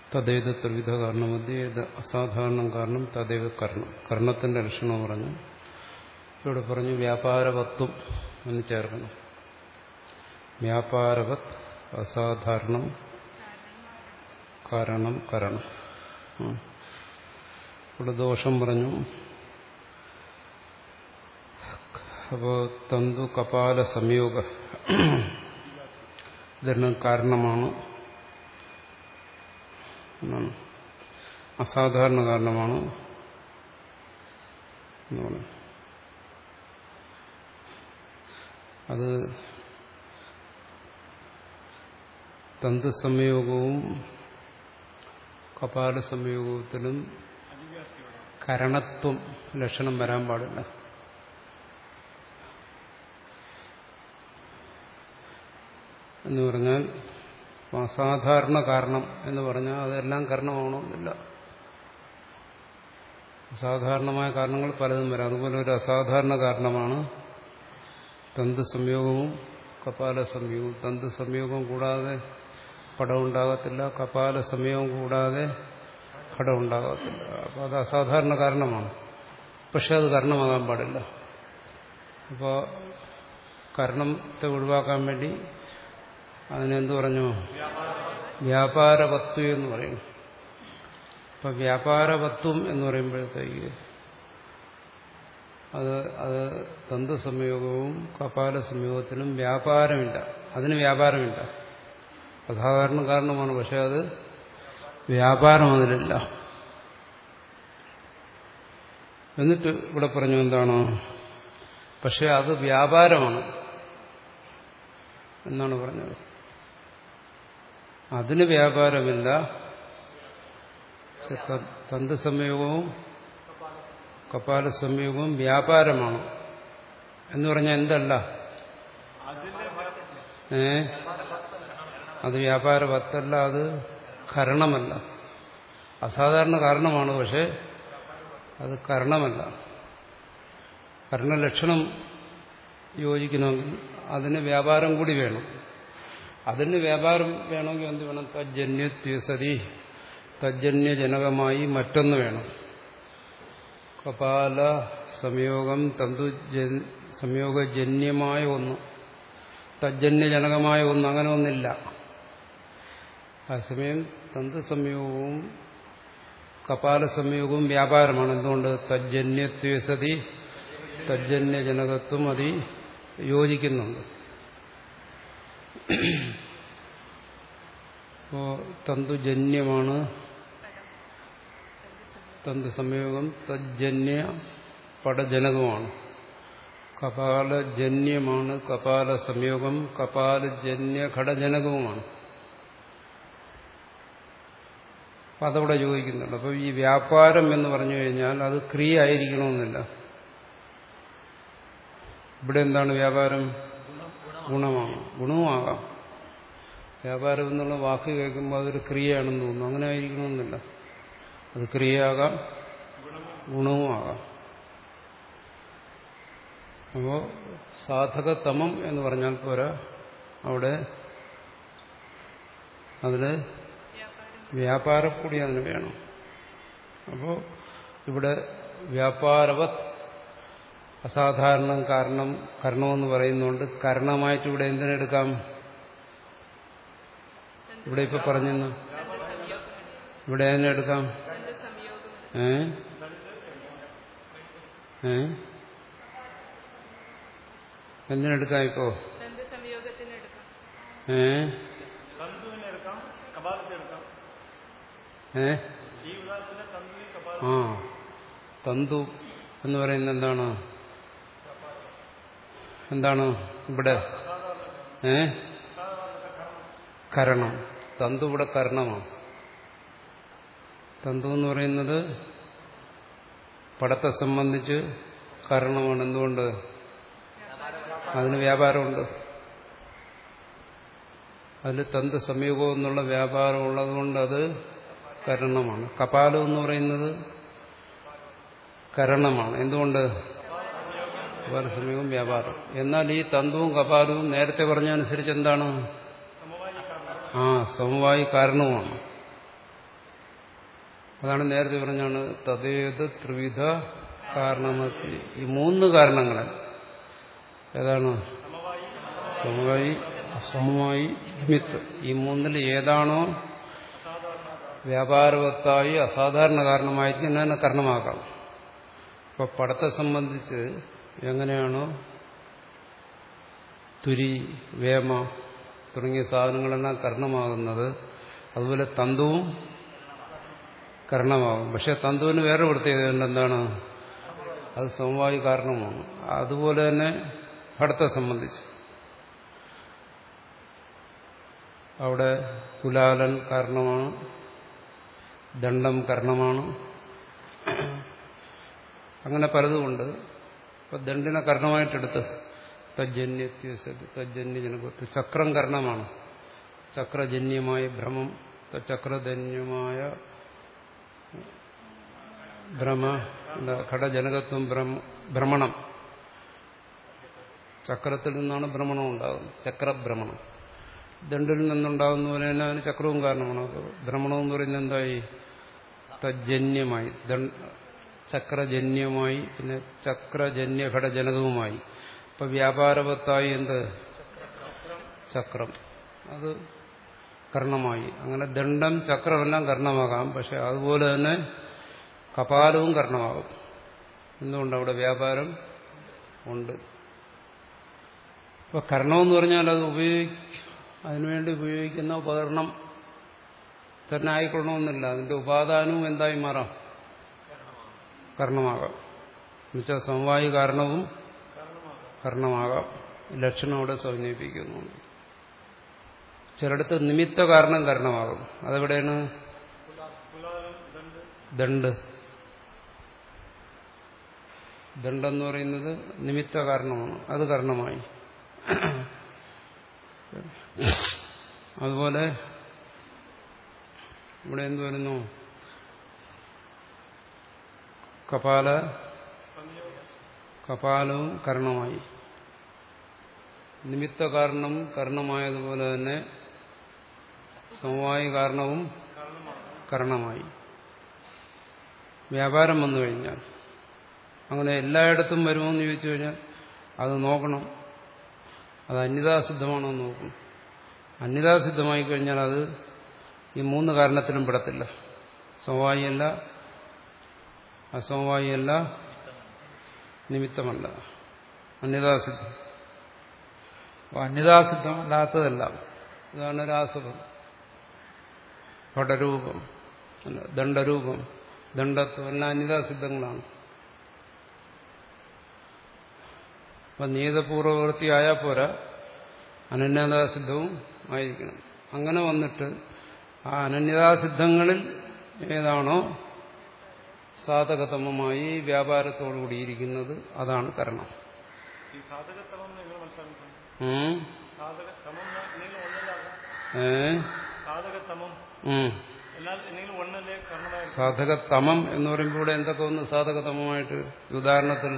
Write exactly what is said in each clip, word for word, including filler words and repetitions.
തദ്ദേത് ത്രിവിധ കാരണമധ്യ ഏത് അസാധാരണം കാരണം തദൈവ കർണം. കർണത്തിന്റെ ലക്ഷണം പറഞ്ഞു. ഇവിടെ പറഞ്ഞു വ്യാപാരവത്വം എന്ന് ചേർക്കണം. വ്യാപാരവത് അസാധാരണം കാരണം കരണം. ഇവിടെ ദോഷം പറഞ്ഞു. അപ്പോ തന്തു കപാല സംയോഗ ഇതെല്ലാം കാരണമാണ്, അസാധാരണ കാരണമാണ് എന്ന് പറഞ്ഞു. അത് തന്തു സംയോഗവും കപാല സംയോഗത്തിലും കരണത്വം ലക്ഷണം വരാൻ പാടില്ല. എന്ന് പറഞ്ഞാൽ അസാധാരണ കാരണം എന്ന് പറഞ്ഞാൽ അതെല്ലാം കാരണമാവണമെന്നില്ല. അസാധാരണമായ കാരണങ്ങൾ പലതും വരാം. അതുപോലെ ഒരു അസാധാരണ കാരണമാണ് തന്തു സംയോഗവും കപാല സംയോഗവും. തന്തു സംയോഗം കൂടാതെ പടം ഉണ്ടാകത്തില്ല, കപാല സംയോഗം കൂടാതെ ഘടം ഉണ്ടാകത്തില്ല. അപ്പോൾ അത് അസാധാരണ കാരണമാണ്. പക്ഷെ അത് കാരണമാകാൻ പാടില്ല. അപ്പോൾ കാരണത്തെ ഒഴിവാക്കാൻ വേണ്ടി അതിനെന്ത് പറഞ്ഞു? വ്യാപാരവത്വം എന്ന് പറയും. അപ്പൊ വ്യാപാരവത്വം എന്ന് പറയുമ്പോഴത്തേക്ക് അത് അത് തന്തു സംയോഗവും കപാല സംയോഗത്തിനും വ്യാപാരമില്ല. അതിന് വ്യാപാരമില്ല. അസാധാരണ കാരണമാണ്, പക്ഷെ അത് വ്യാപാരം അതിലില്ല. എന്നിട്ട് ഇവിടെ പറഞ്ഞു എന്താണ്? പക്ഷെ അത് വ്യാപാരമാണ് എന്നാണ് പറഞ്ഞത്. അതിന് വ്യാപാരമില്ല. തന്തു സംയോഗവും കപാല സംയോഗവും വ്യാപാരമാണ് എന്ന് പറഞ്ഞാൽ എന്തല്ല? ഏ അത് വ്യാപാരവത്തല്ല, അത് കരണമല്ല. അസാധാരണ കാരണമാണ്, പക്ഷെ അത് കരണമല്ല. കരണലക്ഷണം യോജിക്കണമെങ്കിൽ അതിന് വ്യാപാരം കൂടി വേണം. അതിന് വ്യാപാരം വേണമെങ്കിൽ എന്ത് വേണം? തജ്ജന്യത്വസതി, തജ്ജന്യജനകമായി മറ്റൊന്ന് വേണം. കപാല സംയോഗം തന്തു സംയോഗജന്യമായ ഒന്ന്, തജ്ജന്യജനകമായ ഒന്ന്, അങ്ങനെ ഒന്നില്ല. അതേസമയം തന്തു സംയോഗവും കപാല സംയോഗവും വ്യാപാരമാണ്. എന്തുകൊണ്ട്? തജ്ജന്യത്വസതി, തജ്ജന്യജനകത്വം അതി യോജിക്കുന്നുണ്ട്. അപ്പോ തന്തുജന്യമാണ് തന്തു സംയോഗം, തജ്ജന്യ പടജനകമാണ്. കപാലജന്യമാണ് കപാല സംയോഗം, കപാലജന്യ ഘടജനകവുമാണ്. അപ്പൊ അതവിടെ യോജിക്കുന്നുണ്ട്. അപ്പൊ ഈ വ്യാപാരം എന്ന് പറഞ്ഞു കഴിഞ്ഞാൽ അത് ക്രിയ ആയിരിക്കണമെന്നില്ല. ഇവിടെ എന്താണ് വ്യാപാരം? ഗുണമാണ്. ഗുണവുമാകാം. വ്യാപാരം എന്നുള്ള വാക്ക് കേൾക്കുമ്പോൾ അതൊരു ക്രിയയാണെന്ന് തോന്നുന്നു. അങ്ങനെ ആയിരിക്കണമെന്നില്ല. അത് ക്രിയയാകാം, ഗുണവുമാകാം. അപ്പോ സാധകതമം എന്ന് പറഞ്ഞാൽ പോരാ, അവിടെ അതില് വ്യാപാരം കൂടി അതിന് വേണം. അപ്പോ ഇവിടെ വ്യാപാരവത് അസാധാരണം കാരണം കരണമെന്ന് പറയുന്നുണ്ട്. കരണമായിട്ട് ഇവിടെ എന്തിനെടുക്കാം? ഇവിടെ ഇപ്പൊ പറഞ്ഞെന്ന് ഇവിടെ അതിനെടുക്കാം. ഏ ഏ എന്തിനെടുക്കാം? ഇപ്പോ ഏ ഏ ആ തന്തു എന്ന് പറയുന്നത് എന്താണ്? എന്താണ് ഇവിടെ? ഏ കരണം. തന്തു ഇവിടെ കരണമാണ്. തന്തു എന്ന് പറയുന്നത് പടത്തെ സംബന്ധിച്ച് കാരണമാണ്. എന്തുകൊണ്ട്? അതിന് വ്യാപാരമുണ്ട്. അതിൽ തന്തു സംയോഗം എന്നുള്ള വ്യാപാരം ഉള്ളതുകൊണ്ട് അത് കരണമാണ്. കപാലം എന്ന് പറയുന്നത് കരണമാണ്. എന്തുകൊണ്ട്? കപാല സംയോഗം വ്യാപാരം. എന്നാൽ ഈ തന്തുവും കപാലവും നേരത്തെ പറഞ്ഞതനുസരിച്ച് എന്താണ്? ആ സമവായി കാരണവുമാണ്. അതാണ് നേരത്തെ പറഞ്ഞാണ് തദേത് ത്രിവിധ കാരണമത്തി. ഈ മൂന്ന് കാരണങ്ങൾ ഏതാണ്? സമവായി, അസമവായി, നിമിത്തം. ഈ മൂന്നിൽ ഏതാണോ വ്യാപാരവത്തായി അസാധാരണ കാരണമായിരിക്കും എന്നെ കർണമാക്കാം. ഇപ്പൊ പടത്തെ സംബന്ധിച്ച് എങ്ങനെയാണോ തുരി, വേമ തുടങ്ങിയ സാധനങ്ങളെല്ലാം കർണമാകുന്നത്, അതുപോലെ തന്തുവും കർണമാകും. പക്ഷെ തന്തുവിന് വേറെ പ്രത്യേകത എന്താണ്? അത് സമവായി കാരണമാണ്. അതുപോലെ തന്നെ പടത്തെ സംബന്ധിച്ച് അവിടെ കുലാലൻ കാരണമാണ്, ദണ്ഡം കർണമാണ്, അങ്ങനെ പലതുമുണ്ട്. ഇപ്പൊ ദണ്ഡിനെ കർണമായിട്ടെടുത്ത് തജ്ജന്യത്വസതി തജ്ജന്യജനകത്വ ചക്രം കർണമാണ്. ചക്രജന്യമായ ഭ്രമം, ചക്രജന്യമായ ഭ്രമ ഘടജനകത്വം, ഭ്രമണം. ചക്രത്തിൽ നിന്നാണ് ഭ്രമണം ഉണ്ടാകുന്നത്, ചക്രഭ്രമണം. ദണ്ഡിൽ നിന്നുണ്ടാകുന്ന പോലെ തന്നെ അതിന് ചക്രവും കാരണമാണ്. ഭ്രമണം എന്ന് പറയുന്നത് എന്തായി? തജ്ജന്യമായി, ചക്രജന്യമായി, പിന്നെ ചക്രജന്യ ഘടജനകവുമായി. ഇപ്പൊ വ്യാപാരവത്തായി എന്ത്? ചക്രം, അത് കർണമായി. അങ്ങനെ ദണ്ഡം ചക്രമെല്ലാം കർണമാകാം. പക്ഷെ അതുപോലെ തന്നെ കപാലവും കർണമാകും. എന്തുകൊണ്ട്? അവിടെ വ്യാപാരം ഉണ്ട്. ഇപ്പൊ കർണമെന്ന് പറഞ്ഞാൽ അത് ഉപയോഗിക്കും, അതിനുവേണ്ടി ഉപയോഗിക്കുന്ന ഉപകരണം തന്നെ ആയിക്കൊള്ളണമെന്നില്ല. അതിന്റെ ഉപാദാനവും എന്തായി മാറാം? കർണമാകാം. എന്നുവെച്ചാൽ സമവായി കാരണവും കർണമാകാം. ലക്ഷണം അവിടെ സമന്വയിപ്പിക്കുന്നു. ചിലടത്ത് നിമിത്ത കാരണം കർണമാകും. അതെവിടെയാണ്? ദണ്ഡ്. ദണ്ഡെന്ന് പറയുന്നത് നിമിത്ത കാരണമാണ്, അത് കർണമായി. അതുപോലെ ഇവിടെ എന്ത് വരുന്നു? കപാല കപാലവും കർണമായി. നിമിത്ത കാരണം കർണമായതുപോലെ തന്നെ സമവായി കാരണവും കർണമായി. വ്യാപാരം വന്നു കഴിഞ്ഞാൽ അങ്ങനെ എല്ലായിടത്തും വരുമോ എന്ന് ചോദിച്ചു കഴിഞ്ഞാൽ അത് നോക്കണം. അത് അന്യതാസിദ്ധമാണോ എന്ന് നോക്കണം. അന്യതാസിദ്ധമായി കഴിഞ്ഞാൽ അത് ഈ മൂന്ന് കാരണത്തിലും പെടത്തില്ല. സമവായിയല്ല, അസമവായിയല്ല, നിമിത്തമല്ല, അന്യതാസിദ്ധം. അപ്പോൾ അന്യതാസിദ്ധമല്ലാത്തതെല്ലാം ഇതാണ് രാസകം. ഘടരൂപം, ദണ്ഡരൂപം, ദണ്ഡത്വം എല്ലാം അന്യതാസിദ്ധങ്ങളാണ്. അപ്പം നിയതപൂർവവൃത്തി ആയാൽ പോരാ, അനന്യതാസിദ്ധവും ആയിരിക്കണം. അങ്ങനെ വന്നിട്ട് ആ അനന്യതാസിദ്ധങ്ങളിൽ ഏതാണോ സാധകതമമായി വ്യാപാരത്തോടുകൂടിയിരിക്കുന്നത് അതാണ് കരണം. സാധകതമം എന്ന് പറയുമ്പോൾ ഇവിടെ എന്തൊക്കെ ഒന്ന് സാധകതമമായിട്ട്? ഉദാഹരണത്തിൽ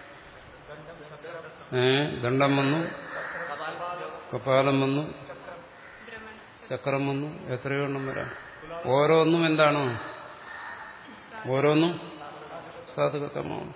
ഏഹ് ദണ്ഡം വന്നു, കപാലം വന്നു, ചക്രം വന്നു, എത്രയോ എണ്ണം വരാം. ഓരോന്നും എന്താണ്? ഓരോന്നും സാധകതമാണ്.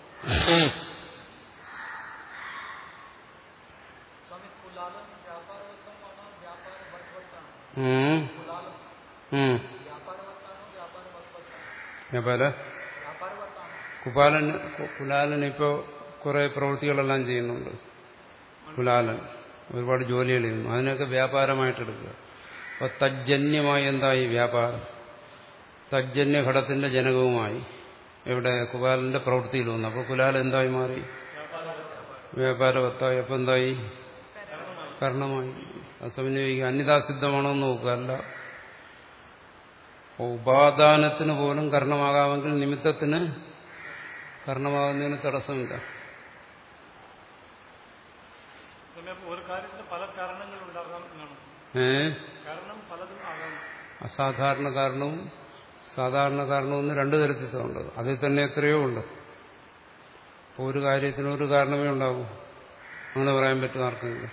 വ്യാപാര കുപാലൻ കുലാലൻ ഇപ്പോ കുറെ പ്രവൃത്തികളെല്ലാം ചെയ്യുന്നുണ്ട്. കുലാലൻ ഒരുപാട് ജോലികൾ ചെയ്യുന്നു. അതിനൊക്കെ വ്യാപാരമായിട്ടെടുക്കുക. അപ്പൊ തജ്ജന്യമായി എന്തായി? വ്യാപാരം. തജ്ജന്യഘടത്തിന്റെ ജനകവുമായി ഇവിടെ കുലാലന്റെ പ്രവൃത്തിയിൽ വന്നു. അപ്പോൾ കുലാലൻ എന്തായി മാറി? വ്യാപാരവത്തായി. അപ്പം എന്തായി? കർണമായി. അത് സമന്വയിക്കുക. അന്യതാസിദ്ധമാണോ എന്ന് നോക്കുക. അല്ല, ഉപാദാനത്തിന് പോലും കർണമാകാമെങ്കിൽ നിമിത്തത്തിന് കർണമാകുന്നതിന് തടസ്സമില്ല. ഏ അസാധാരണ കാരണവും സാധാരണ കാരണവും എന്ന് രണ്ടു തരത്തിലുണ്ട്. അതിൽ തന്നെ എത്രയോ ഉണ്ട്. അപ്പോൾ ഒരു കാര്യത്തിന് ഒരു കാരണമേ ഉണ്ടാകൂ. അങ്ങനെ പറയാൻ പറ്റും ആർക്കെങ്കിലും?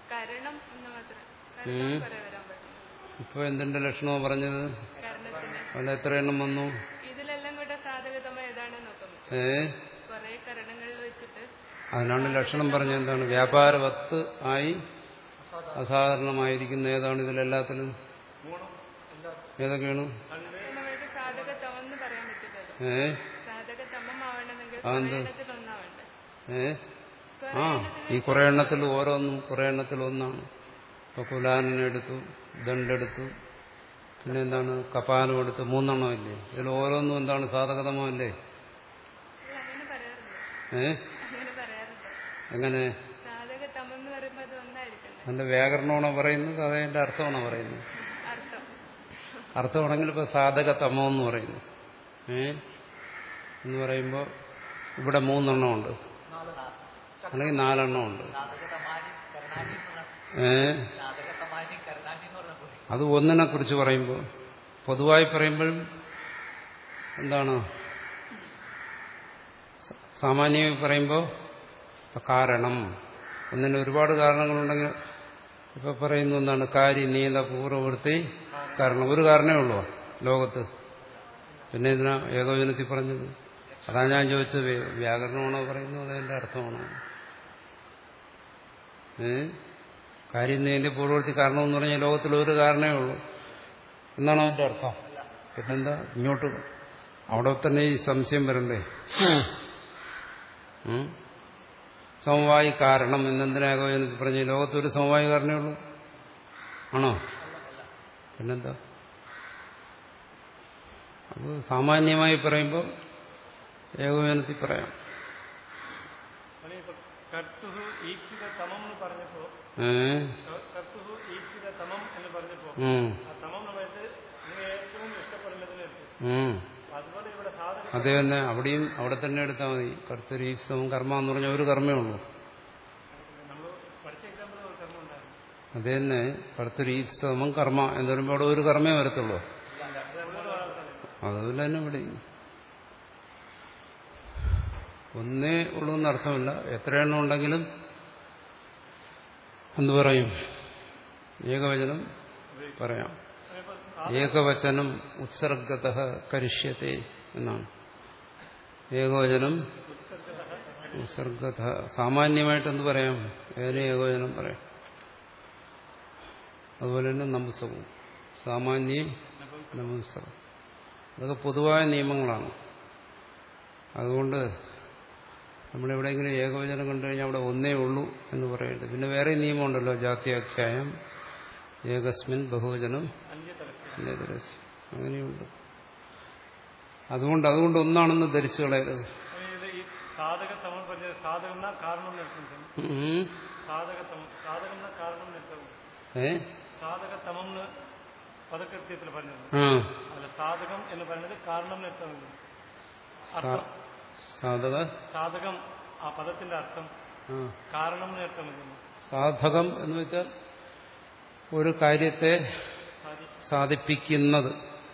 ഇപ്പൊ എന്തിന്റെ ലക്ഷണമോ പറഞ്ഞത്? അവിടെ എത്ര എണ്ണം വന്നു? ഇതിലെല്ലാം കൂടെ സാധകതമം ഏതാണ് നോക്കുന്നത്. ഏ കുറെ കരണങ്ങളിൽ വെച്ചിട്ട് അതിനാണ് ലക്ഷണം പറഞ്ഞത്. എന്താണ്? വ്യാപാരവത്ത് ആയി അസാധാരണമായിരിക്കുന്ന ഏതാണ് ഇതിലെല്ലാത്തിലും? ഏതൊക്കെയാണ്? നമ്മൾക്ക് സാധകതമം എന്ന് പറയാൻ പറ്റില്ലല്ലോ. ഏ സാധകതമം ആവണമെങ്കിൽ അതെന്ത്? ഒന്നാവണ്ടേ. ഏ ആ ഈ കുറെ എണ്ണത്തിൽ ഓരോന്നും കുറെ എണ്ണത്തിൽ ഒന്നാണ്. ഇപ്പൊ കുലാനെടുത്തു, ദണ്ടെടുത്തു, പിന്നെ എന്താണ് കപാലം എടുത്ത്, മൂന്നെണ്ണം ഇല്ലേ? ഇതിൽ ഓരോന്നും എന്താണ് സാധകതമോ അല്ലേ? അങ്ങനെ പറയാറില്ല. ഏ അങ്ങനെ പറയാറില്ല. എങ്ങനെ? സാധകതമം എന്ന് പറയുമ്പോൾ അത് ഒന്നായിരിക്കണ്ടേ? അതിന്റെ വ്യാകരണമാണോ പറയുന്നത് അതേ അതിന്റെ അർത്ഥമാണോ പറയുന്നത്? അർത്ഥം അർത്ഥമാണെങ്കിൽ ഇപ്പൊ സാധകതമോ എന്ന് പറയുന്നു. ഏ എന്ന് പറയുമ്പോ ഇവിടെ മൂന്നെണ്ണം ഉണ്ട്, അല്ലെങ്കിൽ നാലെണ്ണം ഉണ്ട്. ഏ അത് ഒന്നിനെ കുറിച്ച് പറയുമ്പോൾ, പൊതുവായി പറയുമ്പോഴും എന്താണ്, സാമാന്യമായി പറയുമ്പോൾ കാരണം, ഒന്നിന് ഒരുപാട് കാരണങ്ങളുണ്ടെങ്കിൽ ഇപ്പൊ പറയുന്ന എന്താണ്, കാര്യ നീത പൂർവവൃത്തി കാരണം. ഒരു കാരണമേ ഉള്ളൂ ലോകത്ത്. പിന്നെ ഇതിനാ ഏകോചനത്തിൽ പറഞ്ഞത്? അതാ ഞാൻ ചോദിച്ചത്, വ്യാകരണമാണോ പറയുന്നത് അതിന്റെ അർത്ഥമാണോ? ഏ കാര്യം നീന്റെ പൂർവവൃത്തി കാരണം എന്ന് പറഞ്ഞാൽ ലോകത്തിൽ ഒരു കാരണമേ ഉള്ളൂ എന്നാണ് അതിന്റെ അർത്ഥം. പിന്നെന്താ ഇങ്ങോട്ട് അവിടെ തന്നെ ഈ സംശയം വരണ്ടേ? സമവായി കാരണം എന്നെന്തിനാ ഏകോചനത്തിൽ പറഞ്ഞ? ലോകത്തൊരു സമവായി കാരണമേ ഉള്ളൂ ആണോ? പിന്നെന്താ? അപ്പോൾ സാമാന്യമായി പറയുമ്പോൾ ഏകോചനത്തിൽ പറയാം. അത് തന്നെ അവിടെയും അവിടെ തന്നെ എടുത്താൽ മതി. കർത്തരീപ്സമം കർമ്മ എന്ന് പറഞ്ഞാൽ ഒരു കർമ്മേ ഉള്ളൂ. അത് തന്നെ കർത്തരീപ്സമം കർമ്മ എന്ന് പറയുമ്പോൾ അവിടെ ഒരു കർമ്മേ വരത്തുള്ളൂ. അതുപോലെ തന്നെ ഇവിടെ ഒന്നേ ഉള്ളൂ എന്നർത്ഥമില്ല. എത്രയെണ്ണം ഉണ്ടെങ്കിലും എന്തു പറയും? ഏകവചനം പറയാം. ഏകവചനം ഉത്സർഗത കരിഷ്യത്തെ എന്നാണ്. ഏകവചനം ഉത്സർഗത. സാമാന്യമായിട്ട് എന്ത് പറയാം? ഏതിനെ ഏകവചനം പറയാം. അതുപോലെ തന്നെ നപുംസകവും സാമാന്യ നപുംസകം. അതൊക്കെ പൊതുവായ നിയമങ്ങളാണ്. അതുകൊണ്ട് നമ്മളെവിടെയെങ്കിലും ഏകവചനം കണ്ടു കഴിഞ്ഞാൽ അവിടെ ഒന്നേ ഉള്ളൂ എന്ന് പറയേണ്ടത്. പിന്നെ വേറെ നിയമമുണ്ടല്ലോ, ജാത്യാഖ്യായം ഏകസ്മിൻ ബഹുവചനം അന്യതരസ്യം, അങ്ങനെയുണ്ട്. അതുകൊണ്ട് അതുകൊണ്ട് ഒന്നാണെന്ന് ധരിച്ചു കളയരുത്. ഏ പദകൃത്യത്തിൽ പറഞ്ഞത് അല്ല, സാധകം എന്ന് പറയുന്നത് കാരണം നേട്ടമില്ല. സാധക സാധകം ആ പദത്തിന്റെ അർത്ഥം കാരണം നേട്ടമില്ല. സാധകം എന്ന് വെച്ചാൽ ഒരു കാര്യത്തെ സാധിപ്പിക്കുന്നത്.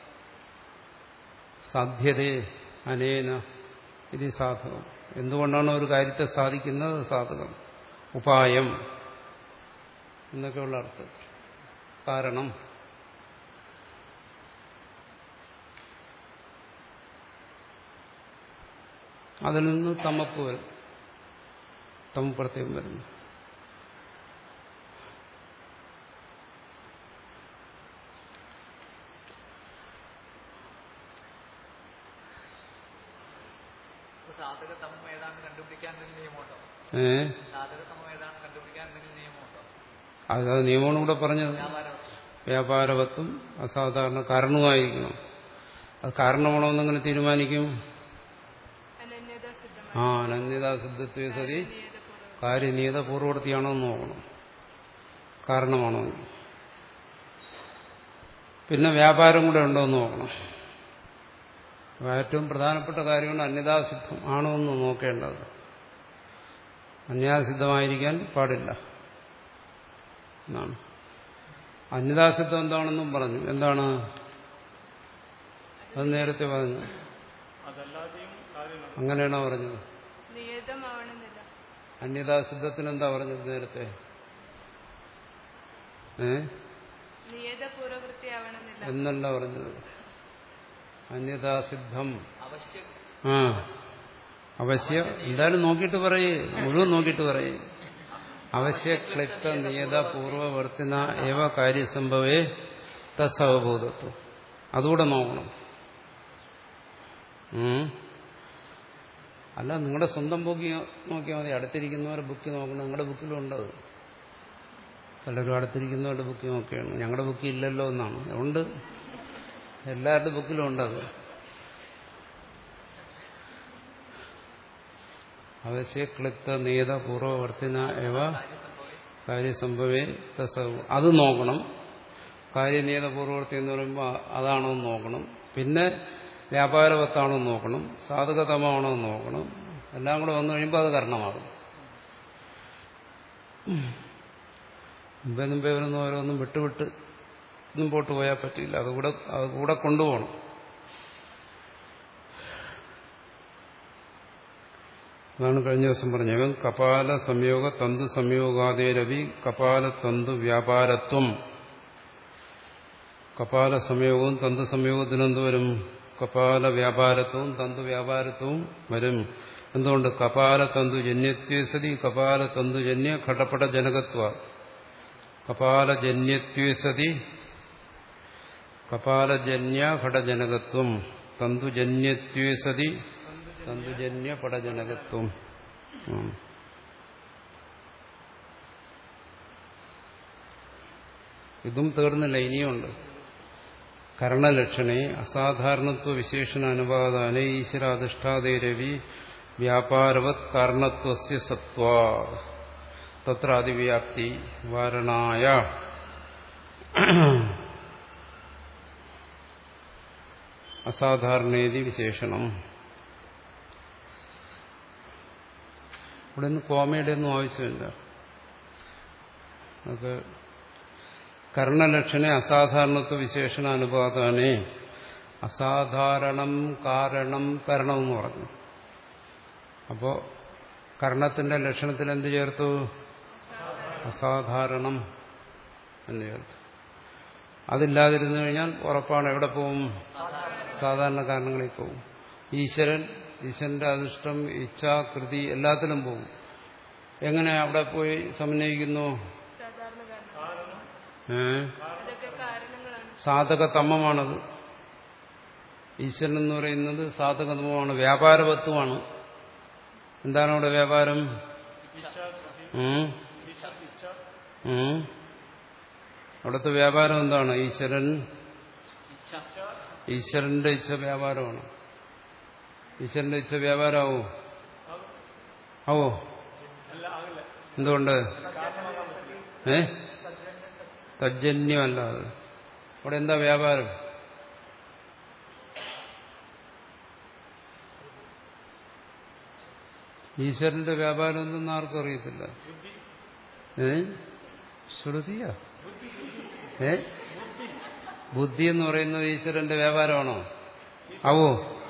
സാധ്യതേ അനേന ഇത് സാധകം. എന്തുകൊണ്ടാണ് ഒരു കാര്യത്തെ സാധിക്കുന്നത്? സാധകം. ഉപായം എന്നൊക്കെയുള്ള അർത്ഥം. കാരണം അതിൽ നിന്ന് തമപ്പ് വരും, തമ പ്രത്യേകം വരുന്നു. ഏ അത് നിയമമാണ് ഇവിടെ പറഞ്ഞത്. വ്യാപാരവത്വം അസാധാരണ കാരണവുമായിരിക്കണം. അത് കാരണമാണോന്നെങ്ങനെ തീരുമാനിക്കും? ആ അനന്യതാ സിദ്ധത്വ സതി കാര്യനീയത പൂർവവർത്തിയാണോ എന്ന് നോക്കണം. കാരണമാണോ? പിന്നെ വ്യാപാരം കൂടെ ഉണ്ടോ എന്ന് നോക്കണം. ഏറ്റവും പ്രധാനപ്പെട്ട കാര്യമാണ് അന്യതാസിദ്ധം ആണോ എന്ന് നോക്കേണ്ടത്. അന്യതാസിദ്ധമായിരിക്കാൻ പാടില്ല എന്നാണ്. അന്യതാസിദ്ധം എന്താണെന്നും പറഞ്ഞു. എന്താണ് അത് നേരത്തെ പറഞ്ഞു? അങ്ങനെയാണോ പറഞ്ഞത്? അന്യതാസിദ്ധത്തിന് എന്താ പറഞ്ഞത് നേരത്തെ? ഏ എന്നല്ല പറഞ്ഞത്. അന്യതാസിദ്ധം അവശ്യ ആ അവശ്യ എന്തായാലും നോക്കിയിട്ട് പറയേ മുഴുവൻ നോക്കിയിട്ട് പറയേ അവശ്യ ക്ലിപ്ത നിയത പൂർവവർത്തിന ഏവ കാര്യസംഭവേ തസ്സവബോധത്വം അതുകൂടെ നോക്കണം. ഉം. അല്ല നിങ്ങളുടെ സ്വന്തം ബുക്ക് നോക്കിയാൽ മതി. അടുത്തിരിക്കുന്നവരുടെ ബുക്ക് നോക്കണം. നിങ്ങളുടെ ബുക്കിലും ഉണ്ടത്. പലരും അടുത്തിരിക്കുന്നവരുടെ ബുക്ക് നോക്കുകയാണ്. ഞങ്ങളുടെ ബുക്ക് ഇല്ലല്ലോ എന്നാണ്. ഉണ്ട്, എല്ലാവരുടെ ബുക്കിലും ഉണ്ടത്. അവശ്യ ക്ലിപ്ത നിയത പൂർവവർത്തിന ഏവ കാര്യസംഭവേ തസ്സവ അത് നോക്കണം. കാര്യനിയത പൂർവവർത്തി എന്ന് പറയുമ്പോൾ അതാണോ എന്ന് നോക്കണം. പിന്നെ വ്യാപാരവത്താണോ എന്ന് നോക്കണം. സാധകതമാണോ എന്ന് നോക്കണം. എല്ലാം കൂടെ വന്നു കഴിയുമ്പോൾ അത് കർണമാകും. മുമ്പേ മുമ്പേ വരുന്ന ഓരോന്നും വിട്ടുവിട്ട് മുമ്പോട്ട് പോയാൽ പറ്റില്ല. അതുകൂടെ അത് കൂടെ കൊണ്ടുപോകണം. അതാണ് കഴിഞ്ഞ ദിവസം പറഞ്ഞത്. കപാല സംയോഗ തന്തു സംയോഗാദേരവി കപാല തന്തു വ്യാപാരത്വം. കപാല സംയോഗവും തന്തു സംയോഗത്തിനും എന്ത് വരും? കപാല വ്യാപാരത്വവും തന്തു വ്യാപാരത്വവും വരും. എന്തുകൊണ്ട്? കപാല തന്തു ജന്യത്വേസതി കപാല തന്തു ജന്യ ഘടപട ജനകത്വ. കപാല ജന്യത്വേസതി കപാലജന്യ ഘടജനകത്വം തന്തുജന്യത്വേസതി തന്തുജന്യ പടജനകത്വം. ഇതും തീർന്നില്ല, ഇനിയുണ്ട്. കരണലക്ഷണേ അസാധാരണത്വ വിശേഷണ അനുപാദാന ഈശ്വരാധിഷ്ഠാതേരവി വ്യാപാരവത് കാരണത്വസ്യ സത്വാ തത്ര അതിവ്യാപ്തി വാരണായ അസാധാരണേതി വിശേഷണം. ഇവിടെ നിന്ന് കോമയുടെ ഒന്നും ആവശ്യമില്ല. നമുക്ക് കർണലക്ഷണെ അസാധാരണത്വ വിശേഷണ അനുപാതാനെ അസാധാരണം കാരണം കരണം എന്ന് പറഞ്ഞു. അപ്പോ കർണത്തിന്റെ ലക്ഷണത്തിൽ എന്ത് ചേർത്തു? അസാധാരണം എന്ന് ചേർത്തു. അതില്ലാതിരുന്നു കഴിഞ്ഞാൽ ഉറപ്പാണ് എവിടെ പോവും? സാധാരണ കാരണങ്ങളിൽ പോവും. ഈശ്വരൻ, ഈശ്വരന്റെ അധിഷ്ഠം, ഇച്ഛ, കൃതി എല്ലാത്തിലും പോവും. എങ്ങനെ അവിടെ പോയി സമന്വയിക്കുന്നു? ഏ സാധകതമമാണത്. ഈശ്വരൻ എന്ന് പറയുന്നത് സാധകതമമാണ്, വ്യാപാരവത്വമാണ്. എന്താണ് അവിടെ വ്യാപാരം? ഉം ഉം അവിടുത്തെ വ്യാപാരം എന്താണ്? ഈശ്വരൻ, ഈശ്വരന്റെ ഇച്ഛ വ്യാപാരമാണ്. ഈശ്വരന്റെ ഇച്ഛ വ്യാപാരമാവോ? ആവോ? എന്തുകൊണ്ട്? ഏ തജ്ജന്യമല്ല അത്. അവിടെ എന്താ വ്യാപാരം? ഈശ്വരന്റെ വ്യാപാരം എന്തെന്ന് ആർക്കും അറിയത്തില്ല. ഏ ശ്രുതിയാ? ഏ ബുദ്ധി എന്ന് പറയുന്നത് ഈശ്വരന്റെ വ്യാപാരമാണോ? ആവോ?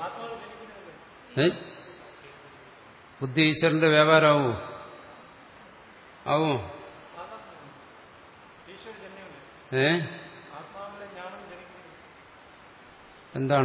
ഏ ബുദ്ധി ഈശ്വരന്റെ വ്യാപാരമാവോ? ആവോ? ഏ എന്താണ്?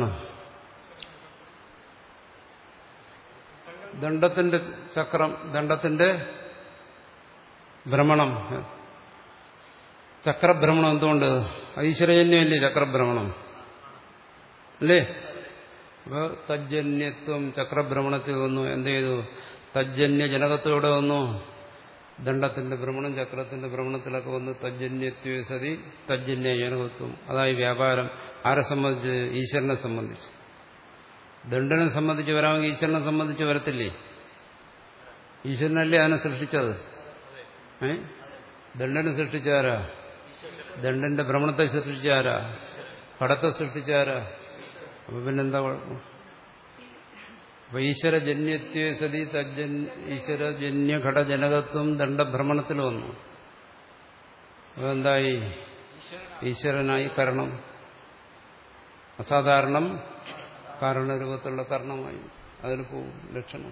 ദണ്ഡത്തിന്റെ ചക്രം, ദണ്ഡത്തിന്റെ ഭ്രമണം, ചക്രഭ്രമണം എന്തുകൊണ്ട്? ഈശ്വരജന്യമല്ലേ ചക്രഭ്രമണം അല്ലേ? അപ്പൊ തജ്ജന്യത്വം ചക്രഭ്രമണത്തിൽ വന്നു. എന്ത് ചെയ്തു? തജ്ജന്യ ജനകത്തോടെ വന്നു. ദണ്ഡത്തിന്റെ ഭ്രമണം ചക്രത്തിന്റെ ഭ്രമണത്തിലൊക്കെ വന്ന് തജ്ജന്യത്വ സതി തജ്ജന്യ ജനകത്വം. അതായി വ്യാപാരം. ആരെ സംബന്ധിച്ച്? ഈശ്വരനെ സംബന്ധിച്ച്. ദണ്ഡനെ സംബന്ധിച്ച് വരാമെങ്കിൽ ഈശ്വരനെ സംബന്ധിച്ച് വരത്തില്ലേ? ഈശ്വരനല്ലേ അതിനെ സൃഷ്ടിച്ചത്? ഏ ദണ്ഡനെ സൃഷ്ടിച്ചാരാ? ദണ്ഡന്റെ ഭ്രമണത്തെ സൃഷ്ടിച്ചാരാ? പടത്തെ സൃഷ്ടിച്ചാരാ? അപ്പൊ പിന്നെന്താ കുഴപ്പം? അപ്പൊ ഈശ്വരജന്യത്വ സതി തജ്ജൻ ഈശ്വരജന്യ ഘടജനകത്വം ദണ്ഡഭ്രമണത്തിൽ വന്നു. അതെന്തായി? ഈശ്വരനായി കരണം. അസാധാരണം കാരണരൂപത്തിലുള്ള കർണമായി. അതിൽ പോവും ലക്ഷണം.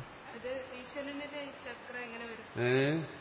ഏ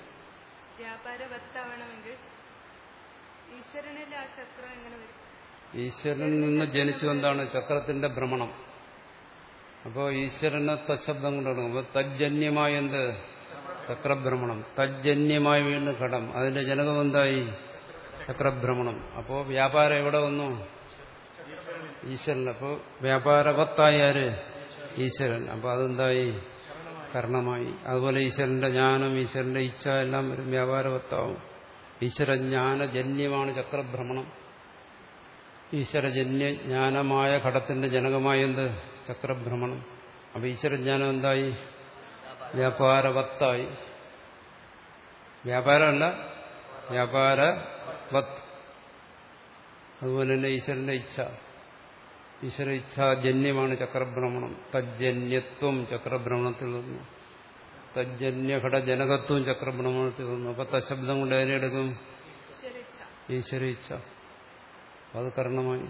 വ്യാപാരവത്താവണമെങ്കിൽ ഈശ്വരനിലെ ആ ചക്രം എങ്ങനെ വരും? ഈശ്വരനിൽ നിന്ന് ജനിച്ചു എന്താണ് ചക്രത്തിന്റെ ഭ്രമണം. അപ്പോൾ ഈശ്വരനെ തശബ്ദം കൊണ്ടാണ്. അപ്പോൾ തജ്ജന്യമായ എന്ത് ചക്രഭ്രമണം, തജ്ജന്യമായ വീണ്ടും ഘടം, അതിന്റെ ജനകം എന്തായി ചക്രഭ്രമണം. അപ്പോൾ വ്യാപാരം എവിടെ വന്നു? ഈശ്വരൻ. അപ്പോൾ വ്യാപാരവത്തായി ആര്? ഈശ്വരൻ. അപ്പോൾ അതെന്തായി? കർണമായി. അതുപോലെ ഈശ്വരന്റെ ജ്ഞാനം, ഈശ്വരന്റെ ഇച്ഛ എല്ലാം വരും, വ്യാപാരവത്താവും. ഈശ്വരജ്ഞാനജന്യമാണ് ചക്രഭ്രമണം. ഈശ്വരജന്യ ജ്ഞാനമായ ഘടത്തിന്റെ ജനകമായ എന്ത് ചക്രഭ്രമണം. അപ്പൊ ഈശ്വരജ്ഞാനം എന്തായി? വ്യാപാരവത്തായി. വ്യാപാരമല്ല, വ്യാപാരവത്ത്. അതുപോലെ തന്നെ ഈശ്വരന്റെ ഇച്ഛ, ഈശ്വര ഇച്ഛാജന്യമാണ് ചക്രഭ്രമണം. തജ്ജന്യത്വം ചക്രഭ്രമണത്തിൽ വന്നു, തജ്ജന്യഘടജനകത്വം ചക്രഭ്രമണത്തിൽ വന്നു. അപ്പൊ തശബ്ദം കൊണ്ട് അതിനെ എടുക്കും ഈശ്വര ഇച്ഛ. അത് കർണമായി.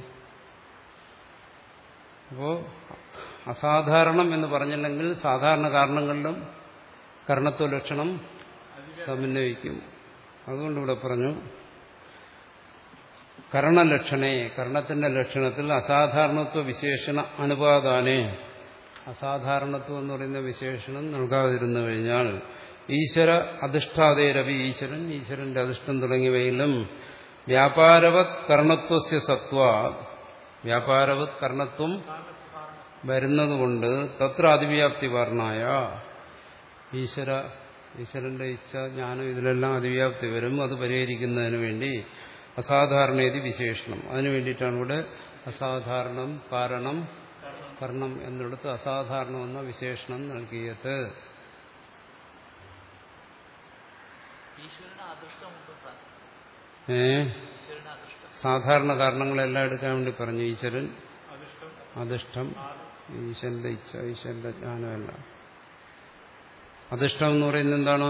അപ്പോ അസാധാരണം എന്ന് പറഞ്ഞില്ലെങ്കിൽ സാധാരണ കാരണങ്ങളിലും കർണത്വ ലക്ഷണം സമന്വയിക്കും. അതുകൊണ്ട് ഇവിടെ പറഞ്ഞു കർണലക്ഷണേ, കർണത്തിന്റെ ലക്ഷണത്തിൽ അസാധാരണത്വ വിശേഷണ അനുപാദാനേ, അസാധാരണത്വം എന്ന് പറയുന്ന വിശേഷണം നൽകാതിരുന്നു കഴിഞ്ഞാൽ ഈശ്വര അധിഷ്ഠാതേരവി, ഈശ്വരൻ, ഈശ്വരന്റെ അധിഷ്ഠം തുടങ്ങിയവയിലും വ്യാപാരവത് കർണത്വസ്യ സത്വ, വ്യാപാരവത് കർണത്വം വരുന്നതുകൊണ്ട് തത്ര അതിവ്യാപ്തി വർണ്ണായ, ഈശ്വര ഈശ്വരന്റെ ഇച്ഛ ജ്ഞാനം ഇതിലെല്ലാം അതിവ്യാപ്തി വരും. അത് പരിഹരിക്കുന്നതിന് വേണ്ടി അസാധാരണേതി വിശേഷണം, അതിനു വേണ്ടിയിട്ടാണ് ഇവിടെ അസാധാരണം കാരണം കർണം എന്നിടത്ത് അസാധാരണം എന്ന വിശേഷണം നൽകിയത്. ഏ സാധാരണ കാരണങ്ങളെല്ലാം എടുക്കാൻ വേണ്ടി പറഞ്ഞു. ഈശ്വരൻ അധിഷ്ഠം, ഈശ്വരന്റെ ഇച്ഛ, ഈശ്വരന്റെ ജ്ഞാനമെല്ലാം. അധിഷ്ഠം എന്ന് പറയുന്നത് എന്താണ്?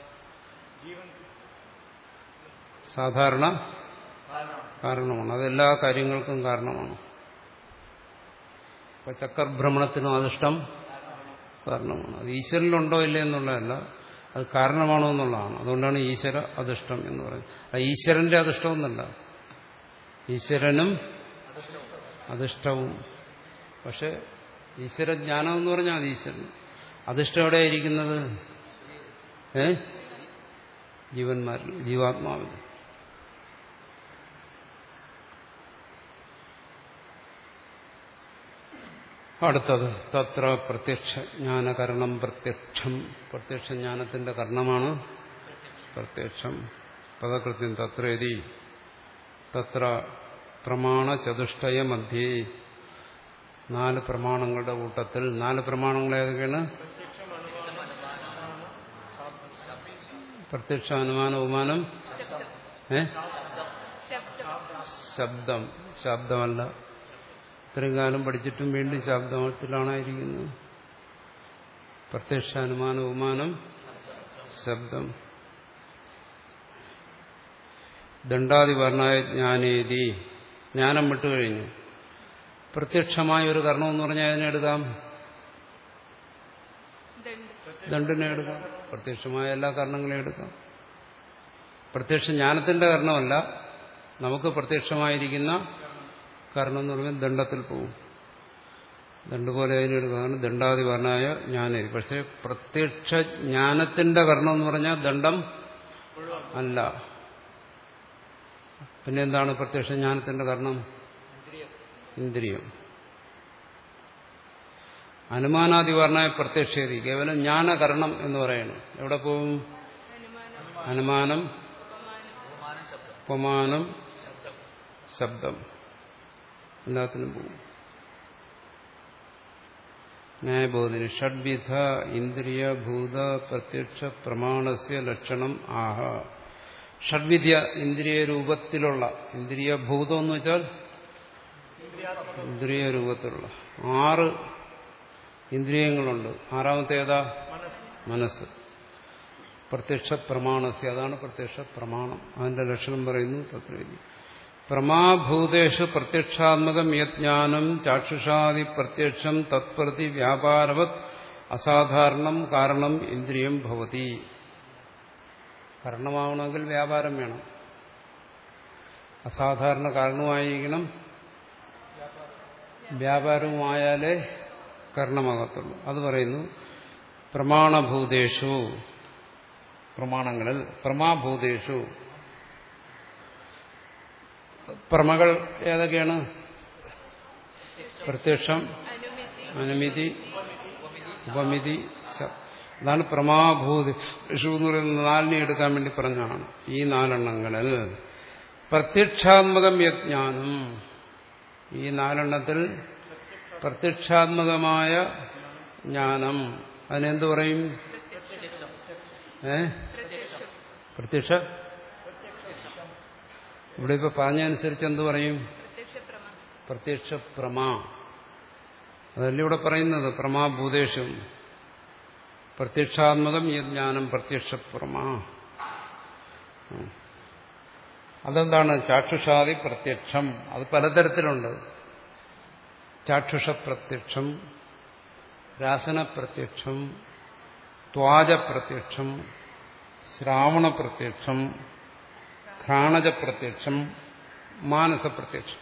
സാധാരണ കാരണമാണ്. അതെല്ലാ കാര്യങ്ങൾക്കും കാരണമാണ്. ഇപ്പൊ ചക്രഭ്രമണത്തിനും അധിഷ്ഠം കാരണമാണ്. അത് ഈശ്വരനിലുണ്ടോ ഇല്ലേ എന്നുള്ളതല്ല, അത് കാരണമാണോ എന്നുള്ളതാണ്. അതുകൊണ്ടാണ് ഈശ്വര അധിഷ്ഠം എന്ന് പറയുന്നത്. അത് ഈശ്വരന്റെ അധിഷ്ഠം എന്നല്ല, ഈശ്വരനും അധിഷ്ഠവും. പക്ഷെ ഈശ്വരജ്ഞാനം എന്ന് പറഞ്ഞാൽ അത് ഈശ്വരൻ. അധിഷ്ഠം എവിടെയായിരിക്കുന്നത്? ഏ ജീവന്മാരിൽ, ജീവാത്മാവിൽ. അടുത്തത് തത്ര പ്രത്യക്ഷ ജ്ഞാനകരണം പ്രത്യക്ഷം, പ്രത്യക്ഷ ജ്ഞാനത്തിന്റെ കർണമാണ് പ്രത്യക്ഷം. പദകൃത്യം തത്രേതി തത്ര പ്രമാണ ചതുഷ്ടയ മധ്യേ, നാല് പ്രമാണങ്ങളുടെ കൂട്ടത്തിൽ. നാല് പ്രമാണങ്ങൾ ഏതൊക്കെയാണ്? പ്രത്യക്ഷ, അനുമാനം, ഉപമാനം, ഏ ശബ്ദം. ശബ്ദമല്ല, ഇത്രയും കാലം പഠിച്ചിട്ടും വീണ്ടും ശബ്ദത്തിലാണായിരിക്കുന്നത്. പ്രത്യക്ഷ, അനുമാനം, ഉപമാനം, ശബ്ദം. ദണ്ഡാതിവർണായ ജ്ഞാനേതി, ജ്ഞാനം വിട്ടുകഴിഞ്ഞു. പ്രത്യക്ഷമായ ഒരു കർണം എന്ന് പറഞ്ഞാൽ അതിനെ എടുക്കാം, ദണ്ഡിനെ എടുക്കാം. പ്രത്യക്ഷമായ എല്ലാ കർണങ്ങളെയും എടുക്കാം. പ്രത്യക്ഷ ജ്ഞാനത്തിന്റെ കർണമല്ല, നമുക്ക് പ്രത്യക്ഷമായിരിക്കുന്ന കർണം എന്ന് പറയുമ്പോൾ ദണ്ഡത്തിൽ പോകും. ദണ്ഡ് പോലെ അതിനെടുക്കുകയാണ് ദണ്ഡാതിവർണായ ജ്ഞാനേതി. പക്ഷെ പ്രത്യക്ഷ ജ്ഞാനത്തിന്റെ കർണം എന്ന് പറഞ്ഞാൽ ദണ്ഡം അല്ല. പിന്നെ എന്താണ് പ്രത്യക്ഷ ജ്ഞാനത്തിന്റെ കർണം? ഇന്ദ്രിയം. അനുമാനാദിവർണായ പ്രത്യക്ഷേതി കേവലം ജ്ഞാനകരണം എന്ന് പറയുന്നു. എവിടെ പോകും? അനുമാനം, ഉപമാനം, ശബ്ദം, എല്ലാത്തിനും പോകും. ന്യായബോധിനി ഷഡ്വിധ ഇന്ദ്രിയ ഭൂത പ്രത്യക്ഷ പ്രമാണസ്യ ലക്ഷണം ആഹ. ഷഡ്വിദ്യ ഇന്ദ്രിയ രൂപത്തിലുള്ള, ഇന്ദ്രിയ ഭൂതം എന്ന് വെച്ചാൽ ഇന്ദ്രിയ രൂപത്തിലുള്ള ആറ് ഇന്ദ്രിയങ്ങളുണ്ട്. ആറാമത്തെ ഏതാ? മനസ്സ്. പ്രത്യക്ഷ പ്രമാണസ്യ, അതാണ് പ്രത്യക്ഷ പ്രമാണം. അതിന്റെ ലക്ഷണം പറയുന്നു തത്രേതി. പ്രമാഭൂതേഷു പ്രത്യക്ഷാത്മകം യജ്ഞാനം ചാക്ഷുഷാദി പ്രത്യക്ഷം തത്പ്രതി വ്യാപാരവത് അസാധാരണം കാരണം ഇന്ദ്രിയം ഭവതി. കാരണമാവണമെങ്കിൽ വ്യാപാരം വേണം. അസാധാരണ കാരണമായിരിക്കണം വ്യാപാരവുമായാലേ കരണമാകത്തുള്ളൂ. അത് പറയുന്നു പ്രമാണഭൂതേഷു, പ്രമാണങ്ങളിൽ പ്രമാഭൂതേഷു. പ്രമകൾ ഏതൊക്കെയാണ്? പ്രത്യക്ഷം, അനുമിതി, ഉപമിതി. അതാണ് പ്രമാഭൂതേഷു എന്ന് പറയുന്നത്. നാലിനെ എടുക്കാൻ വേണ്ടി പറഞ്ഞതാണ്. ഈ നാലെണ്ണങ്ങളിൽ പ്രത്യക്ഷാത്മകം യജ്ഞാനം, ഈ നാലെണ്ണത്തിൽ പ്രത്യക്ഷാത്മകമായ ജ്ഞാനം, അതിനെന്ത് പറയും? ഏ പ്രത്യക്ഷ. ഇവിടെ ഇപ്പൊ പറഞ്ഞനുസരിച്ച് എന്ത് പറയും? പ്രത്യക്ഷ പ്രമാ. അതല്ലേ ഇവിടെ പറയുന്നത്. പ്രമാഭൂതേഷു പ്രത്യക്ഷാത്മകം യജ്ഞാനം പ്രത്യക്ഷ പ്രമാ. അതെന്താണ്? ചാക്ഷുഷാദി പ്രത്യക്ഷം. അത് പലതരത്തിലുണ്ട്. ചാക്ഷുഷ പ്രത്യക്ഷം, രാസന പ്രത്യക്ഷം, ത്വാജ പ്രത്യക്ഷം, ശ്രാവണ പ്രത്യക്ഷം, ഘ്രാണജ പ്രത്യക്ഷം, മാനസ പ്രത്യക്ഷം.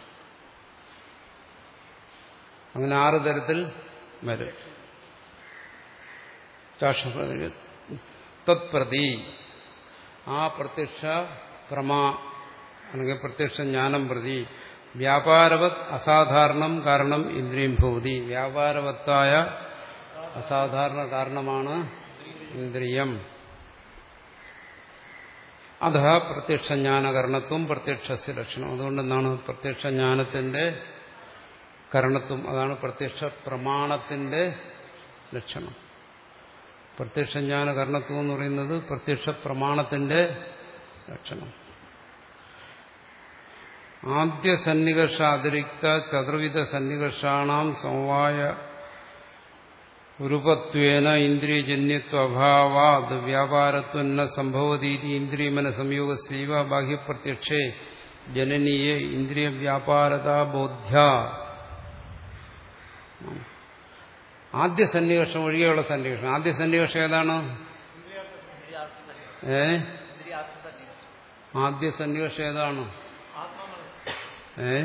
അങ്ങനെ ആറ് തരത്തിൽ വരും. തത്പ്രതി, ആ പ്രത്യക്ഷ പ്രമാ അല്ലെങ്കിൽ പ്രത്യക്ഷ ജ്ഞാനം പ്രതി വ്യാപാരവത് അസാധാരണം കാരണം ഇന്ദ്രിയം ഭൂതി. വ്യാപാരവത്തായ അസാധാരണ കാരണമാണ് ഇന്ദ്രിയം. അധ പ്രത്യക്ഷ ജ്ഞാനകരണത്വം പ്രത്യക്ഷസ്യ ലക്ഷണം. അതുകൊണ്ടെന്താണ് പ്രത്യക്ഷ ജ്ഞാനത്തിന്റെ കരണത്വം, അതാണ് പ്രത്യക്ഷ പ്രമാണത്തിന്റെ ലക്ഷണം. പ്രത്യക്ഷ ജ്ഞാന കരണത്വം എന്ന് പറയുന്നത് പ്രത്യക്ഷ പ്രമാണത്തിന്റെ ലക്ഷണം. ആദ്യ സന്നികർഷ അതിരിക്ത ചതുർവിധ സന്നികർഷാണാം സമവായ രൂപത്വേന ഇന്ദ്രിയജന്യത്വ അഭാവാത് വ്യാപാരത്വന്ന സംഭവതീതി ഇന്ദ്രിയമന സംയോഗസ്യൈവ ബാഹ്യപ്രത്യക്ഷേ ജനനീയേ ഇന്ദ്രിയ വ്യാപാരത ബോധ്യ. ആദ്യ സന്നികർഷം ഒഴികെയുള്ള സന്നികർഷം. ആദ്യ സന്നികർഷം ഏതാണ്? ഏ ആദ്യ സന്നികർഷം ഏതാണ്? ഏ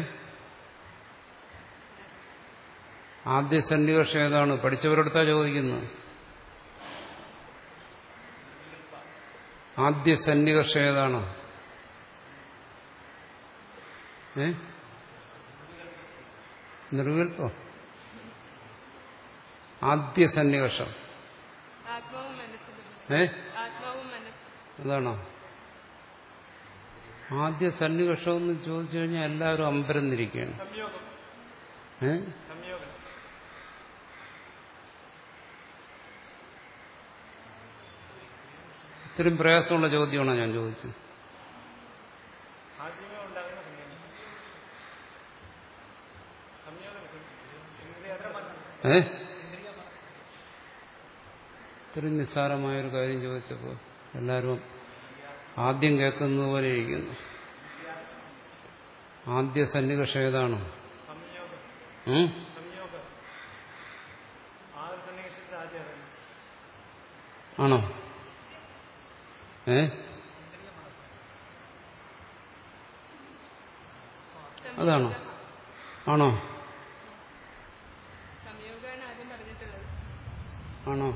ആദ്യ സന്നികർഷം ഏതാണ്? പഠിച്ചവരെടുത്താ ചോദിക്കുന്നത്. ആദ്യ സന്നികർഷം ഏതാണ്? ഏ നിർവികൽപ്പം. ആദ്യ സന്നികർഷം ഏ അതാണോ? ആദ്യ സന്നികർഷം എന്ന് ചോദിച്ചു കഴിഞ്ഞാൽ എല്ലാവരും അമ്പരന്നിരിക്കുകയാണ്. ഏ ഇത്രയും പ്രയാസമുള്ള ചോദ്യമാണോ ഞാൻ ചോദിച്ചത്? ഏ ഇത്രയും നിസ്സാരമായൊരു കാര്യം ചോദിച്ചപ്പോൾ എല്ലാവരും ആദ്യം കേൾക്കുന്നത് പോലെ ഇരിക്കുന്നു. ആദ്യ സന്നികർഷം ഏതാണ്? ആണോ? ഏ അതാണോ? ആണോ? ആണോ?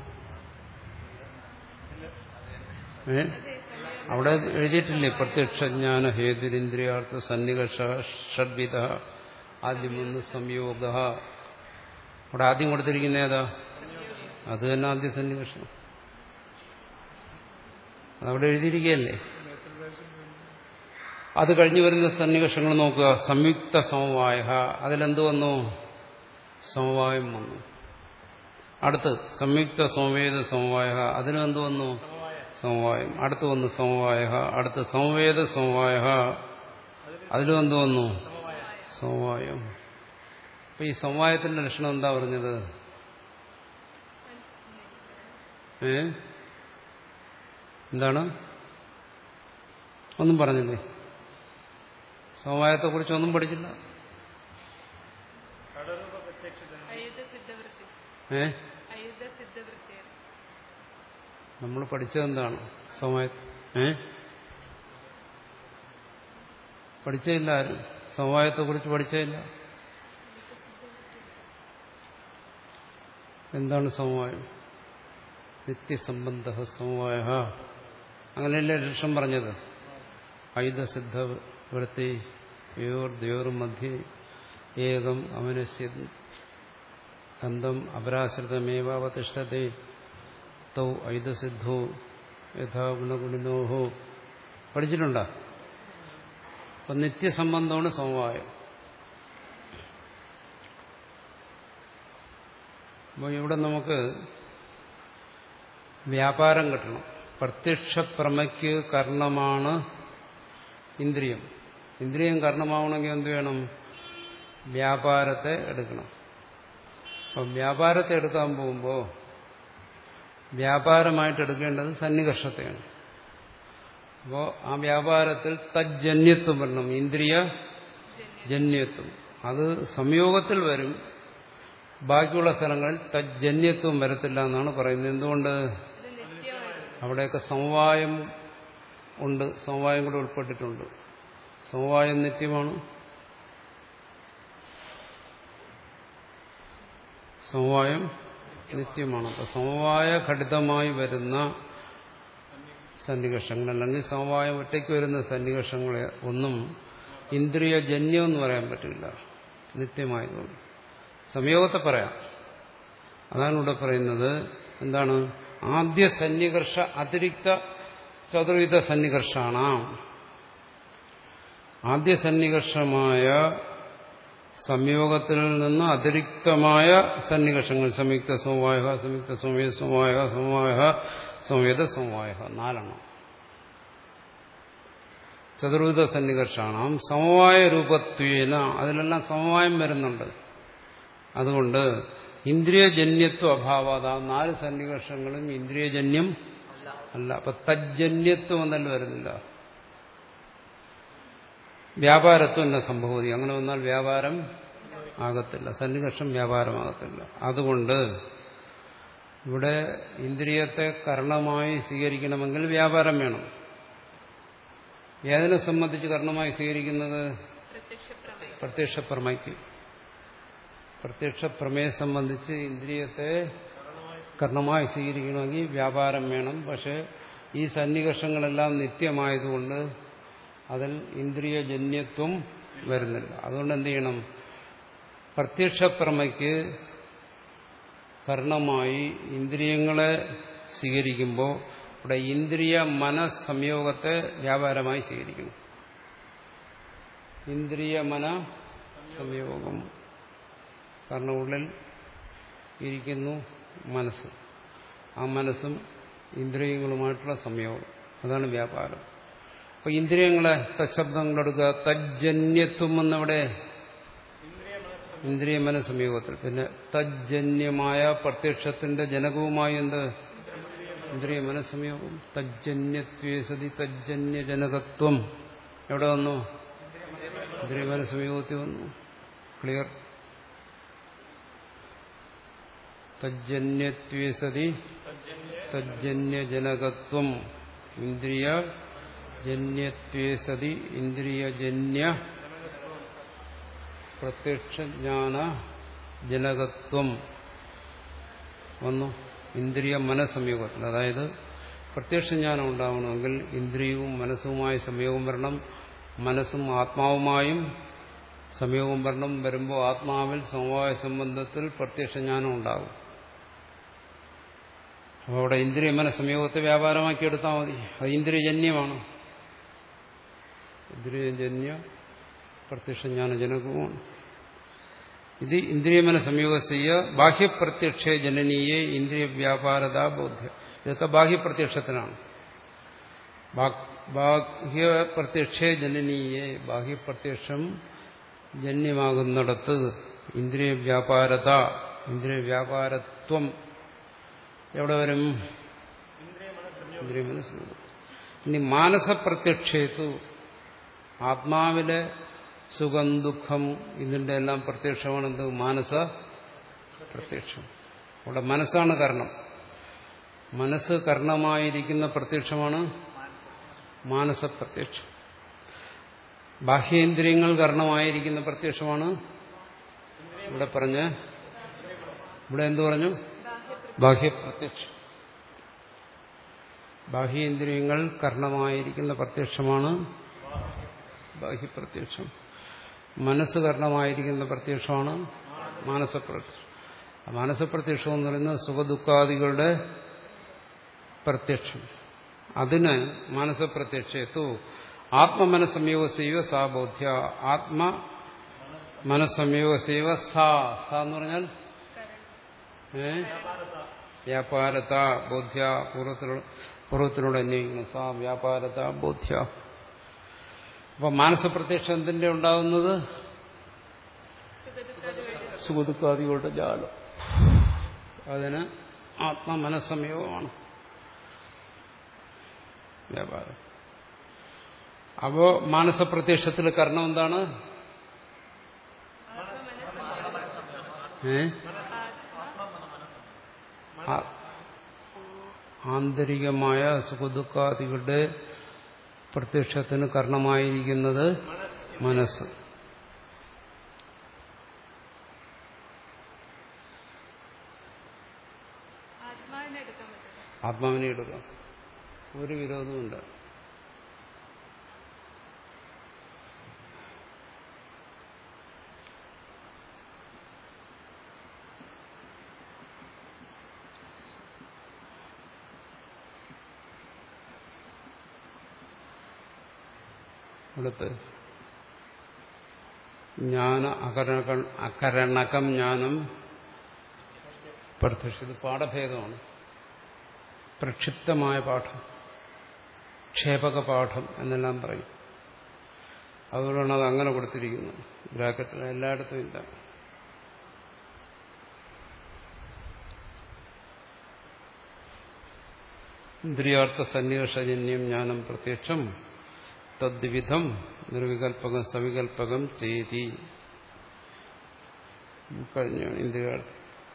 ഏ അവിടെ എഴുതിയിട്ടില്ലേ പ്രത്യക്ഷജ്ഞാന ഹേതുരിന്ദ്രിയാർത്ഥ സന്നികർഷ ഷഡ്വിധ ആദ്യമൊന്ന് സംയോഗ. അവിടെ ആദ്യം കൊടുത്തിരിക്കുന്ന ഏതാ? അത് തന്നെ ആദ്യ സന്നികർഷം. അതവിടെ എഴുതിയിരിക്കുകയല്ലേ. അത് കഴിഞ്ഞു വരുന്ന സന്നികർഷങ്ങൾ നോക്കുക. സംയുക്ത സമവായ, അതിലെന്ത് വന്നു? സമവായം വന്നു. അടുത്ത് സംയുക്ത സമവേദ സമവായ, അതിനും എന്ത് വന്നു? സമവായം. അടുത്ത് വന്നു സമവായ. അടുത്ത് സമവേദ സമവായ, അതിലും എന്ത് വന്നു? സമവായം. അപ്പൊ ഈ സമവായത്തിന്റെ ലക്ഷണം എന്താ പറഞ്ഞത്? ഏ എന്താണ്? ഒന്നും പറഞ്ഞില്ലേ? സമവായത്തെ കുറിച്ച് ഒന്നും പഠിച്ചില്ല. ഏ നമ്മൾ പഠിച്ചതെന്താണ്? സമവായ ഏ പഠിച്ചില്ല. ആരും സമവായത്തെ കുറിച്ച് പഠിച്ചില്ല. എന്താണ് സമവായം? നിത്യസംബന്ധ സമവായ. അങ്ങനെയല്ലേ ലക്ഷ്യം പറഞ്ഞത്? ഐദസിദ്ധ വൃത്തി യോർ ദ്യോർ മധ്യേ ഏകം അമനസ്യ ഗന്ധം അപരാശ്രിതമേവാവതിഷ്ഠതേ തൗ ഐദസിദ്ധോ യഥാ ഗുണഗുണിനോഹോ. പഠിച്ചിട്ടുണ്ടോ? അപ്പം നിത്യസംബന്ധമാണ് സമവായം. അപ്പോൾ ഇവിടെ നമുക്ക് വ്യാപാരം കിട്ടണം. പ്രത്യക്ഷ പ്രമയ്ക്ക് കർണമാണ് ഇന്ദ്രിയം. ഇന്ദ്രിയം കർണമാവണമെങ്കിൽ എന്ത് വേണം? വ്യാപാരത്തെ എടുക്കണം. അപ്പം വ്യാപാരത്തെ എടുക്കാൻ പോകുമ്പോൾ വ്യാപാരമായിട്ട് എടുക്കേണ്ടത് സന്നികർഷത്തെയാണ്. അപ്പോൾ ആ വ്യാപാരത്തിൽ തജ്ജന്യത്വം വരണം, ഇന്ദ്രിയ ജന്യത്വം. അത് സംയോഗത്തിൽ വരും, ബാക്കിയുള്ള സ്ഥലങ്ങളിൽ തജ്ജന്യത്വം വരത്തില്ല എന്നാണ് പറയുന്നത്. എന്തുകൊണ്ട്? അവിടെയൊക്കെ സമവായം ഉണ്ട്, സമവായം കൂടെ ഉൾപ്പെട്ടിട്ടുണ്ട്. സമവായം നിത്യമാണ്. സമവായം നിത്യമാണ്. അപ്പൊ സമവായ ഘടിതമായി വരുന്ന സന്നികർഷങ്ങൾ അല്ലെങ്കിൽ സമവായം ഒറ്റയ്ക്ക് വരുന്ന സന്നികർഷങ്ങളെ ഒന്നും ഇന്ദ്രിയജന്യം എന്ന് പറയാൻ പറ്റില്ല, നിത്യമായതുകൊണ്ട്. സംയോഗത്തെ പറയാം. അതാണ് ഇവിടെ പറയുന്നത്. എന്താണ്? ആദ്യ സന്നികർഷ അതിരിക്ത ചതുർവിധ സന്നികർഷാണ്. ആദ്യ സന്നികർഷമായ സംയോഗത്തിൽ നിന്ന് അതിരിക്തമായ സന്നികർഷങ്ങൾ, സംയുക്ത സമവായ, സംയുക്ത സമയ സമവായ, സമവായ സംവേദ സമവായ, നാലെണ്ണം. ചതുർവിധ സന്നികർഷാണ്. സമവായ രൂപത്വേന അതിലെല്ലാം സമവായം വരുന്നുണ്ട്. അതുകൊണ്ട് ഇന്ദ്രിയജന്യത്വ അഭാവത, നാല് സന്നികർഷങ്ങളും ഇന്ദ്രിയജന്യം അല്ല. അപ്പൊ തജ്ജന്യത്വം എന്നല്ല വരുന്നില്ല. വ്യാപാരത്വം എന്ന സംഭവതി. അങ്ങനെ വന്നാൽ വ്യാപാരം ആകത്തില്ല, സന്നികർഷം വ്യാപാരമാകത്തില്ല. അതുകൊണ്ട് ഇവിടെ ഇന്ദ്രിയത്തെ കർണമായി സ്വീകരിക്കണമെങ്കിൽ വ്യാപാരം വേണം. ഏതിനെ സംബന്ധിച്ച് കർണമായി സ്വീകരിക്കുന്നത്? പ്രത്യക്ഷ പ്രമയ്ക്ക്. പ്രത്യക്ഷ പ്രമേയെ സംബന്ധിച്ച് ഇന്ദ്രിയത്തെ കർണമായി സ്വീകരിക്കണമെങ്കിൽ വ്യാപാരം വേണം. പക്ഷെ ഈ സന്നികർഷങ്ങളെല്ലാം നിത്യമായതുകൊണ്ട് അതിൽ ഇന്ദ്രിയജന്യത്വം വരുന്നില്ല. അതുകൊണ്ട് എന്ത് ചെയ്യണം? പ്രത്യക്ഷ പ്രമയ്ക്ക് കർണമായി ഇന്ദ്രിയങ്ങളെ സ്വീകരിക്കുമ്പോൾ ഇവിടെ ഇന്ദ്രിയ മനസ് സംയോഗത്തെ വ്യാപാരമായി സ്വീകരിക്കണം. ഇന്ദ്രിയ മന സംയോഗം. കാരണം ഉള്ളിൽ ഇരിക്കുന്നു മനസ്സ്, ആ മനസ്സും ഇന്ദ്രിയങ്ങളുമായിട്ടുള്ള സംയോഗം, അതാണ് വ്യാപാരം. അപ്പൊ ഇന്ദ്രിയങ്ങളെ തശബ്ദങ്ങളെടുക്കുക. തജ്ജന്യത്വം എന്നവിടെ ഇന്ദ്രിയ മനസ്സംയോഗത്തിൽ. പിന്നെ തജ്ജന്യമായ പ്രത്യക്ഷത്തിന്റെ ജനകവുമായി എന്ത്? ഇന്ദ്രിയ മനസ്സംയോഗം. തജ്ജന്യത്വേ സതി തജ്ജന്യജനകത്വം എവിടെ വന്നു? ഇന്ദ്രിയ മനസ്സംയോഗത്തിൽ വന്നു. ക്ലിയർ? തജ്ജന്യത്വേ സതി തജ്ജന്യജനകത്വം. ഇന്ദ്രിയ ജന്യത്വേ സതി ഇന്ദ്രിയജന്യ പ്രത്യക്ഷജ്ഞാന ജനകത്വം വന്നു ഇന്ദ്രിയ മനസ്സംയോഗത്തിൽ. അതായത് പ്രത്യക്ഷജ്ഞാനം ഉണ്ടാവണമെങ്കിൽ ഇന്ദ്രിയവും മനസ്സുമായി സംയോഗം വരണം, മനസ്സും ആത്മാവുമായും സംയോഗം വരണം. വരുമ്പോൾ ആത്മാവിൽ സമവായ സംബന്ധത്തിൽ പ്രത്യക്ഷജ്ഞാനം ഉണ്ടാകും. അപ്പോൾ അവിടെ ഇന്ദ്രിയ മനസ്സംയോഗത്തെ വ്യാപാരമാക്കി എടുത്താൽ മതി. അത് ഇന്ദ്രിയജന്യമാണ്. ഇന്ദ്രിയജന്യ പ്രത്യക്ഷജ്ഞാനജനകവുമാണ്. ഇത് ഇന്ദ്രിയമന സംയോഗസ്യ ബാഹ്യപ്രത്യക്ഷേ ജനനീയെ ഇന്ദ്രിയ വ്യാപാരത ബോധ്യ. ഇതൊക്കെ ബാഹ്യപ്രത്യക്ഷത്തിനാണ്. ബാഹ്യപ്രത്യക്ഷേ ജനനീയെ, ബാഹ്യപ്രത്യക്ഷം ജന്യമാകുന്നിടത്ത് ഇന്ദ്രിയ വ്യാപാരത, ഇന്ദ്രിയ വ്യാപാരത്വം എവിടെ വരും? ഇന്ദ്രിയമന സംയോഗം. ഇനി മാനസപ്രത്യക്ഷേത്തു, ആത്മാവിലെ സുഖം ദുഃഖം ഇതിന്റെ എല്ലാം പ്രത്യക്ഷമാണ് എന്ത്? മാനസ പ്രത്യക്ഷം. അവിടെ മനസ്സാണ് കർണം. മനസ്സ് കർണമായിരിക്കുന്ന പ്രത്യക്ഷമാണ് മാനസപ്രത്യക്ഷം. ബാഹ്യേന്ദ്രിയങ്ങൾ കർണമായിരിക്കുന്ന പ്രത്യക്ഷമാണ് ഇവിടെ പറഞ്ഞ ഇവിടെ എന്തു പറഞ്ഞു? ബാഹ്യപ്രത്യക്ഷം. ബാഹ്യേന്ദ്രിയങ്ങൾ കർണമായിരിക്കുന്ന പ്രത്യക്ഷമാണ് ബാഹ്യപ്രത്യക്ഷം. മനസ്സ് കർണമായിരിക്കുന്ന പ്രത്യക്ഷമാണ് മാനസപ്രത്യക്ഷം. മാനസപ്രത്യക്ഷം എന്ന് പറയുന്നത് സുഖദുഃഖാദികളുടെ പ്രത്യക്ഷം. അതിന് മാനസപ്രത്യക്ഷത്തു ആത്മമനസ്സംയോഗസൈവ സാ ബോധ്യ. ആത്മ മനസ്സംയോഗസൈവ സാ സാ എന്ന് പറഞ്ഞാൽ ഏ വ്യാപാരത ബോധ്യ. പൂർവ്വത്തിലൂടെ പൂർവ്വത്തിലൂടെ അന്വയിക്കുന്നു. സാ വ്യാപാരത ബോധ്യ. അപ്പൊ മാനസപ്രത്യക്ഷം എന്തിന്റെ ഉണ്ടാകുന്നത്? സുഖദുഃഖാദികളുടെ ജാലം. അതിന് ആത്മമനസ്സംയോഗമാണ് വ്യാപാരം. അപ്പോ മാനസപ്രത്യക്ഷത്തിൽ കാരണം എന്താണ്? ഏ ആന്തരികമായ സുഖദുഃഖാദികളുടെ പ്രത്യക്ഷത്തിന് കാരണമായിരിക്കുന്നത് മനസ്സ്. ആത്മാവിനെ എടുക്കാം, ഒരു വിരോധമുണ്ട്. അടുത്ത് ജ്ഞാന അകരണ അകരണകം ജ്ഞാനം പ്രത്യക്ഷം. ഇത് പാഠഭേദമാണ്. പ്രക്ഷിപ്തമായ പാഠം, ക്ഷേപക പാഠം എന്നെല്ലാം പറയും. അതുകൊണ്ടാണ് അത് അങ്ങനെ കൊടുത്തിരിക്കുന്നത്. ബ്രാക്കറ്റിൽ എല്ലായിടത്തും ഇല്ല. ഇന്ദ്രിയാർത്ഥ സന്നിവേഷജന്യം ജ്ഞാനം പ്രത്യക്ഷം തദ്വിധം നിർവികൽപകം സവികൽപകം ചേതി. കഴിഞ്ഞാണ് ഇന്ദ്രിയാർത്ഥ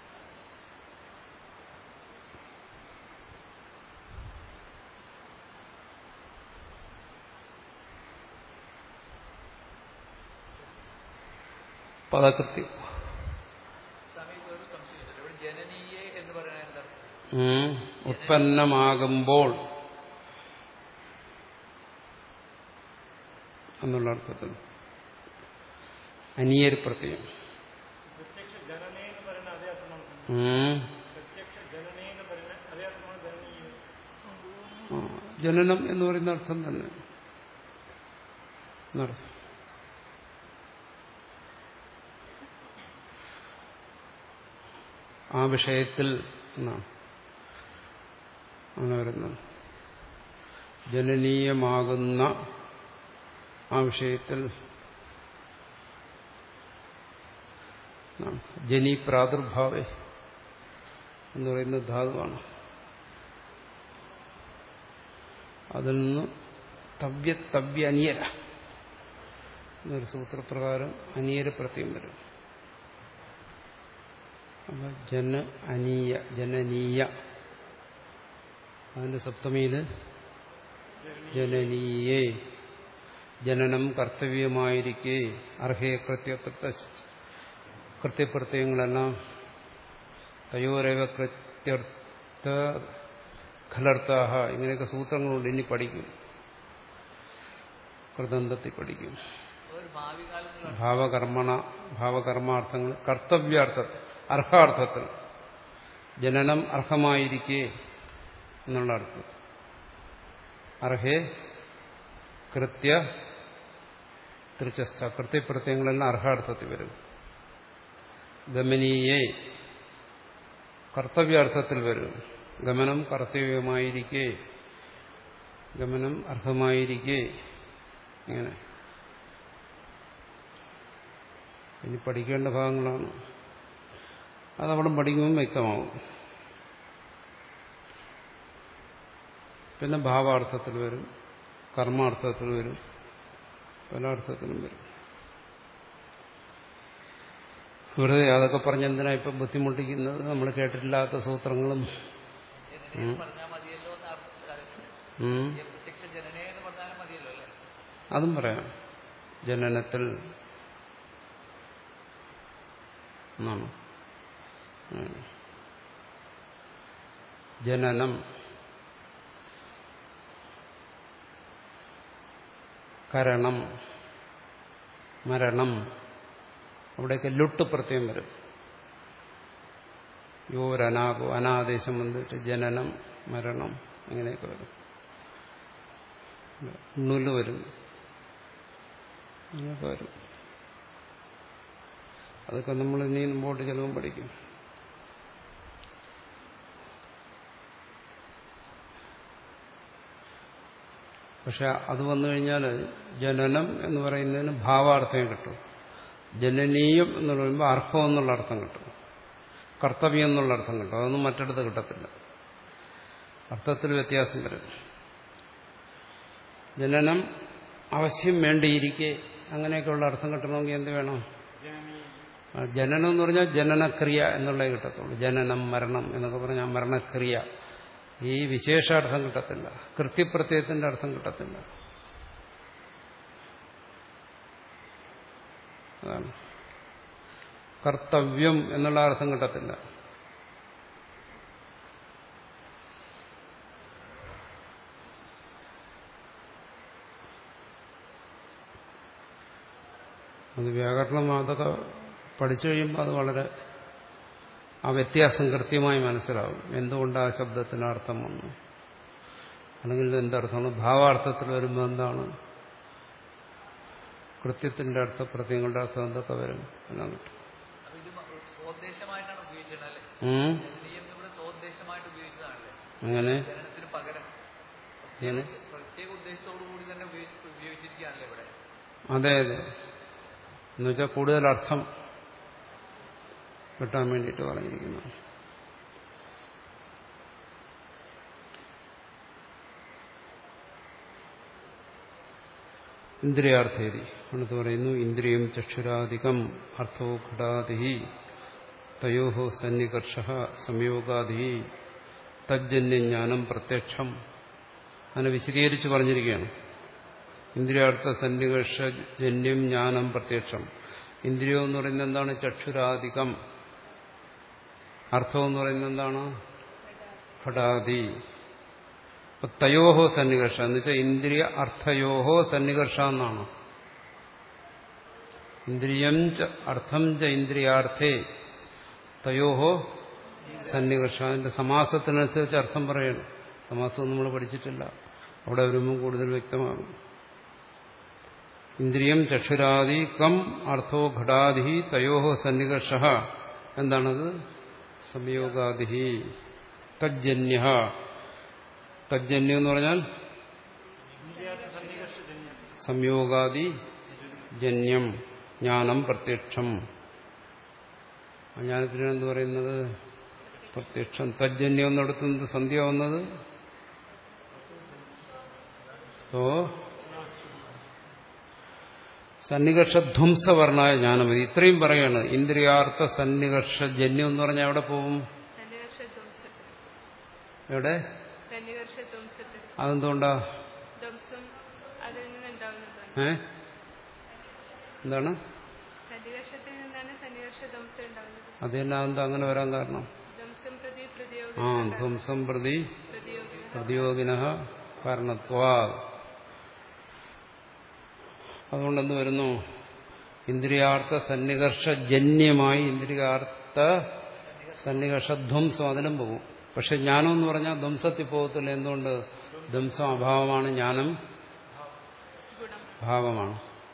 പദകൃത്യം. ഉത്പന്നമാകുമ്പോൾ എന്നുള്ള അർത്ഥത്തിൽ അനിയർ പ്രത്യയം. ജനനം എന്ന് പറയുന്ന അർത്ഥം തന്നെ. ആ വിഷയത്തിൽ എന്നാണ് അങ്ങനെ വരുന്നത്. ജനനീയമാകുന്ന ആ വിഷയത്തിൽ ജനി പ്രാദുർഭാവേ എന്ന് പറയുന്ന ധാതുവാണ്. അതിൽ നിന്ന് തവ്യ തവ്യ അനിയര എന്നൊരു സൂത്രപ്രകാരം അനിയര പ്രത്യം വരും. അപ്പൊ ജന അനീയ ജനനീയ, അതിന്റെ സപ്തമിയില് ജനനീയേ, ജനനം കർത്തവ്യമായിരിക്കെ അർഹേ കൃത്യത്തെ കൃത്യപ്രത്യയങ്ങളെല്ലാം തയോരവ കൃത്യർത്ഥ ഖലർത്ഥാഹ ഇങ്ങനെയൊക്കെ സൂത്രങ്ങളുണ്ട്. ഇനി പഠിക്കും, കൃതന്തത്തിൽ പഠിക്കും. ഭാവകർമ്മണ ഭാവകർമാർത്ഥങ്ങൾ കർത്തവ്യാർത്ഥത്തിൽ അർഹാർത്ഥത്തിൽ ജനനം അർഹമായിരിക്കെ എന്നുള്ള അർത്ഥം. അർഹേ കൃത്യ തൃച്ചസ്ഥ കൃത്യപ്രത്യയങ്ങളെല്ലാം അർഹാർത്ഥത്തിൽ വരും. ഗമനീയേ കർത്തവ്യാർത്ഥത്തിൽ വരും. ഗമനം കർത്തവ്യമായിരിക്കെ, ഗമനം അർഹമായിരിക്കെ. ഇങ്ങനെ ഇനി പഠിക്കേണ്ട ഭാഗങ്ങളാണ്. അതവിടെ പഠിക്കുമ്പോൾ വ്യക്തമാവും. പിന്നെ ഭാവാർത്ഥത്തിൽ വരും, കർമാർത്ഥത്തിൽ വരും, പല അർത്ഥത്തിലും വരും. വെറുതെ അതൊക്കെ പറഞ്ഞ് എന്തിനാ ഇപ്പം ബുദ്ധിമുട്ടിക്കുന്നത്? നമ്മൾ കേട്ടിട്ടില്ലാത്ത സൂത്രങ്ങളും. അതും പറയാം. ജനനത്തിൽ എന്നാണ്. ജനനം, കരണം, മരണം, അവിടെയൊക്കെ ലുട്ട് പ്രത്യം വരും. യോരനാകോ അനാദേശം വന്നിട്ട് ജനനം, മരണം അങ്ങനെയൊക്കെ വരും. നുല് വരും, അങ്ങനെയൊക്കെ വരും. അതൊക്കെ നമ്മൾ ഇനി മുമ്പോട്ട് ചിലവും പഠിക്കും. പക്ഷെ അത് വന്നു കഴിഞ്ഞാൽ ജനനം എന്ന് പറയുന്നതിന് ഭാവാർത്ഥം കിട്ടും. ജനനീയം എന്ന് പറയുമ്പോൾ അർഹം എന്നുള്ള അർത്ഥം കിട്ടും, കർത്തവ്യം എന്നുള്ള അർത്ഥം കിട്ടും. അതൊന്നും മറ്റിടത്ത് കിട്ടത്തില്ല. അർത്ഥത്തിൽ വ്യത്യാസം വരും. ജനനം അവശ്യം വേണ്ടിയിരിക്കെ അങ്ങനെയൊക്കെയുള്ള അർത്ഥം കിട്ടണമെങ്കിൽ എന്ത് വേണം? ജനനം എന്ന് പറഞ്ഞാൽ ജനനക്രിയ എന്നുള്ളതേ കിട്ടത്തുള്ളൂ. ജനനം, മരണം എന്നൊക്കെ പറഞ്ഞാൽ മരണക്രിയ. ഈ വിശേഷാർത്ഥം കിട്ടത്തില്ല, കൃത്യപ്രത്യയത്തിന്റെ അർത്ഥം കിട്ടത്തില്ല. അതാണ്. കർത്തവ്യം എന്നുള്ള അർത്ഥം കിട്ടത്തില്ല. അത് വ്യാകരണം അതൊക്കെ പഠിച്ചു കഴിയുമ്പോൾ അത് വളരെ ആ വ്യത്യാസം കൃത്യമായി മനസ്സിലാവും. എന്തുകൊണ്ട് ആ ശബ്ദത്തിന് അർത്ഥം വന്നു, അല്ലെങ്കിൽ എന്തർത്ഥമാണ് ഭാവാർത്ഥത്തിൽ വരുമ്പോൾ എന്താണ്, കൃത്യത്തിന്റെ അർത്ഥം, പ്രത്യയങ്ങളുടെ അർത്ഥം എന്തൊക്കെ വരും എല്ലാം കിട്ടും. അങ്ങനെ അതെ അതെ എന്നുവെച്ചാൽ കൂടുതൽ അർത്ഥം കിട്ടാൻ വേണ്ടിയിട്ട് പറഞ്ഞിരിക്കുന്നു. ഇന്ദ്രിയാർത്ഥേരി അടുത്ത് പറയുന്നു. ഇന്ദ്രിയം ചക്ഷുരാധികം അർത്ഥോ ഘടാതി തയോഹോ സന്നികർഷ സംയോഗാദി തജ്ജന്യജ്ഞാനം പ്രത്യക്ഷം. അങ്ങനെ വിശദീകരിച്ച് പറഞ്ഞിരിക്കുകയാണ്. ഇന്ദ്രിയാർത്ഥ സന്നികർഷജന്യം ജ്ഞാനം പ്രത്യക്ഷം. ഇന്ദ്രിയം എന്ന് പറയുന്നത് എന്താണ്? ചക്ഷുരാധികം. അർത്ഥം എന്ന് പറയുന്നത് എന്താണ്? ഘടാതി. അപ്പൊ തയോഹോ സന്നികർഷ എന്ന് വെച്ചാൽ ഇന്ദ്രിയ അർത്ഥയോഹോ സന്നികർഷ എന്നാണ്. ഇന്ദ്രിയം ച അർത്ഥം ച ഇന്ദ്രിയാർത്ഥേ തയോഹോ സന്നികർഷ. അതിന്റെ സമാസത്തിനനുസരിച്ച് അർത്ഥം പറയണം. സമാസം നമ്മൾ പഠിച്ചിട്ടില്ല, അവിടെ വരുമ്പോൾ കൂടുതൽ വ്യക്തമാകും. ഇന്ദ്രിയം ചക്ഷുരാദി കം അർത്ഥോ ഘടാദി തയോഹോ സന്നികർഷ. എന്താണത്? സംയോഗാദി തജ്ജന്യ. തജ്ജന്യം എന്ന് പറഞ്ഞാൽ സംയോഗാദി ജന്യം ജ്ഞാനം പ്രത്യക്ഷം. ജ്ഞാനത്തിനാണ് എന്ത് പറയുന്നത്? പ്രത്യക്ഷം. തജ്ജന്യം എന്നിടത്തുന്നത് സന്ധ്യ വന്നത് സോ സന്നികർഷധ്വംസവർണായ ജ്ഞാനമതി. ഇത്രയും പറയാണ്. ഇന്ദ്രിയാർത്ഥ സന്നികർഷ ജന്യം എന്ന് പറഞ്ഞാൽ എവിടെ പോവും? എവിടെ? അതെന്തുകൊണ്ടാ? ഏ എന്താണ്? അത് തന്നെ. അതെന്താ അങ്ങനെ വരാൻ കാരണം? ആ ധ്വംസം പ്രതി പ്രതിയോഗിന കാരണത്വാ. അതുകൊണ്ടെന്ന് വരുന്നു? ഇന്ദ്രിയാർത്ഥ സന്നികർഷജന്യമായി ഇന്ദ്രിയാർത്ഥ സന്നികർഷധ്വംസം അതിനും പോകും. പക്ഷെ ജ്ഞാനം എന്ന് പറഞ്ഞാൽ ധ്വംസത്തിൽ പോകത്തില്ല. എന്തുകൊണ്ട്? ധ്വംസം അഭാവമാണ്, ജ്ഞാനം ഭാവമാണ്.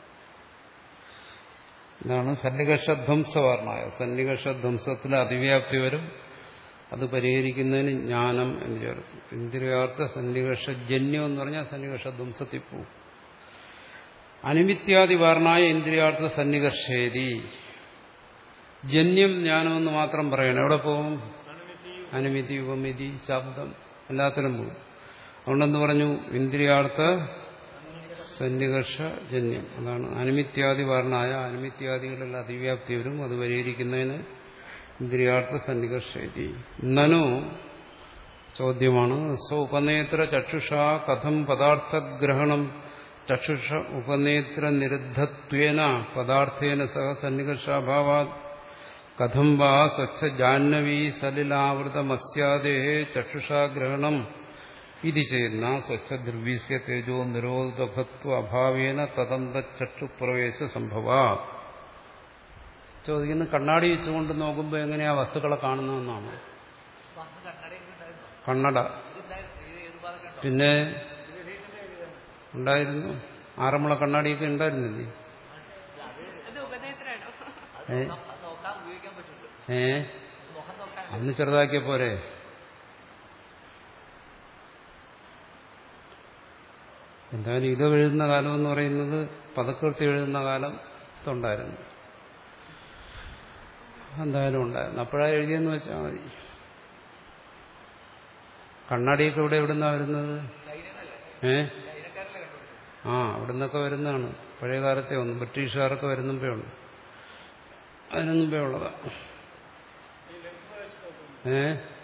ഇതാണ് സന്നികർഷധ്വംസവർണായ. സന്നികർഷധ്വംസത്തിൽ അതിവ്യാപ്തി വരും. അത് പരിഹരിക്കുന്നതിന് ജ്ഞാനം എന്ന് ചേർക്കും. ഇന്ദ്രിയാർത്ഥ സന്നികർഷജന്യം എന്ന് പറഞ്ഞാൽ സന്നികർഷധ്വംസത്തിൽ പോകും. അനിമിത്യാദി വർണ്ണായ ഇന്ദ്രിയാർത്ഥ സന്നികർഷേതി. ജന്യം ജ്ഞാനമെന്ന് മാത്രം പറയണം. എവിടെ പോകും? അനുമിതി, ഉപമിതി, ശബ്ദം എല്ലാത്തിനും പോകും. അതുകൊണ്ടെന്ന് പറഞ്ഞു? ഇന്ദ്രിയാർത്ഥ സന്നികർഷജന്യം. അതാണ് അനുമിത്യാദി വർണ്ണായ. അനുമിത്യാദികളിൽ അതിവ്യാപ്തി വരും. അത് പരിഹരിക്കുന്നതിന് ഇന്ദ്രിയാർത്ഥ സന്നികർഷേതി. നനു ചോദ്യമാണ്. സ്വ ഉപനേത്ര ചക്ഷുഷ കഥം പദാർത്ഥഗ്രഹണം ചക്ഷുഷ ഉപനേത്ര നിരുദ്ധത്വേന പദാർത്ഥേന സഹ സന്നികർഷാഭാവാ കഥം വാ സ്വച്ഛ ജാഹ്നവീ സലിലാവൃതമസ്യാദേ ചക്ഷുഷാഗ്രഹണം ഇതി ചേർന്ന സ്വച്ഛ ദ്രവ്യസ്യ തേജോ നിരോധകത്വ അഭാവേന തദന്തചക്ഷുപ്രവേശ സംഭവ. ചോദിക്കുന്നു, കണ്ണാടി വെച്ചുകൊണ്ട് നോക്കുമ്പോൾ എങ്ങനെയാ വസ്തുക്കളെ കാണുന്നതെന്നാണ്. കണ്ണട പിന്നെ ഉണ്ടായിരുന്നു, ആറന്മുള കണ്ണാടിയൊക്കെ ഉണ്ടായിരുന്നില്ലേ? അത് ഉപനേത്രാണോ? ഏ ഏ അന്ന് ചെറുതാക്കിയ പോരെ. എന്തായാലും ഇത് എഴുതുന്ന കാലം എന്ന് പറയുന്നത് പദക്കൃത്തി എഴുതുന്ന കാലത്തുണ്ടായിരുന്നു. എന്തായാലും ഉണ്ടായിരുന്നു. അപ്പോഴാ എഴുതിയെന്ന് വെച്ചാൽ മതി. കണ്ണാടിയൊക്കെ ഇവിടെ എവിടുന്നാ വരുന്നത്? ഏ ആ അവിടെ നിന്നൊക്കെ വരുന്നതാണ്. പഴയ കാലത്തെ ഒന്ന് ബ്രിട്ടീഷുകാരൊക്കെ വരുന്നുമ്പേ ഉണ്ട്. അതിനു മുമ്പേ ഉള്ളതാ. ഏ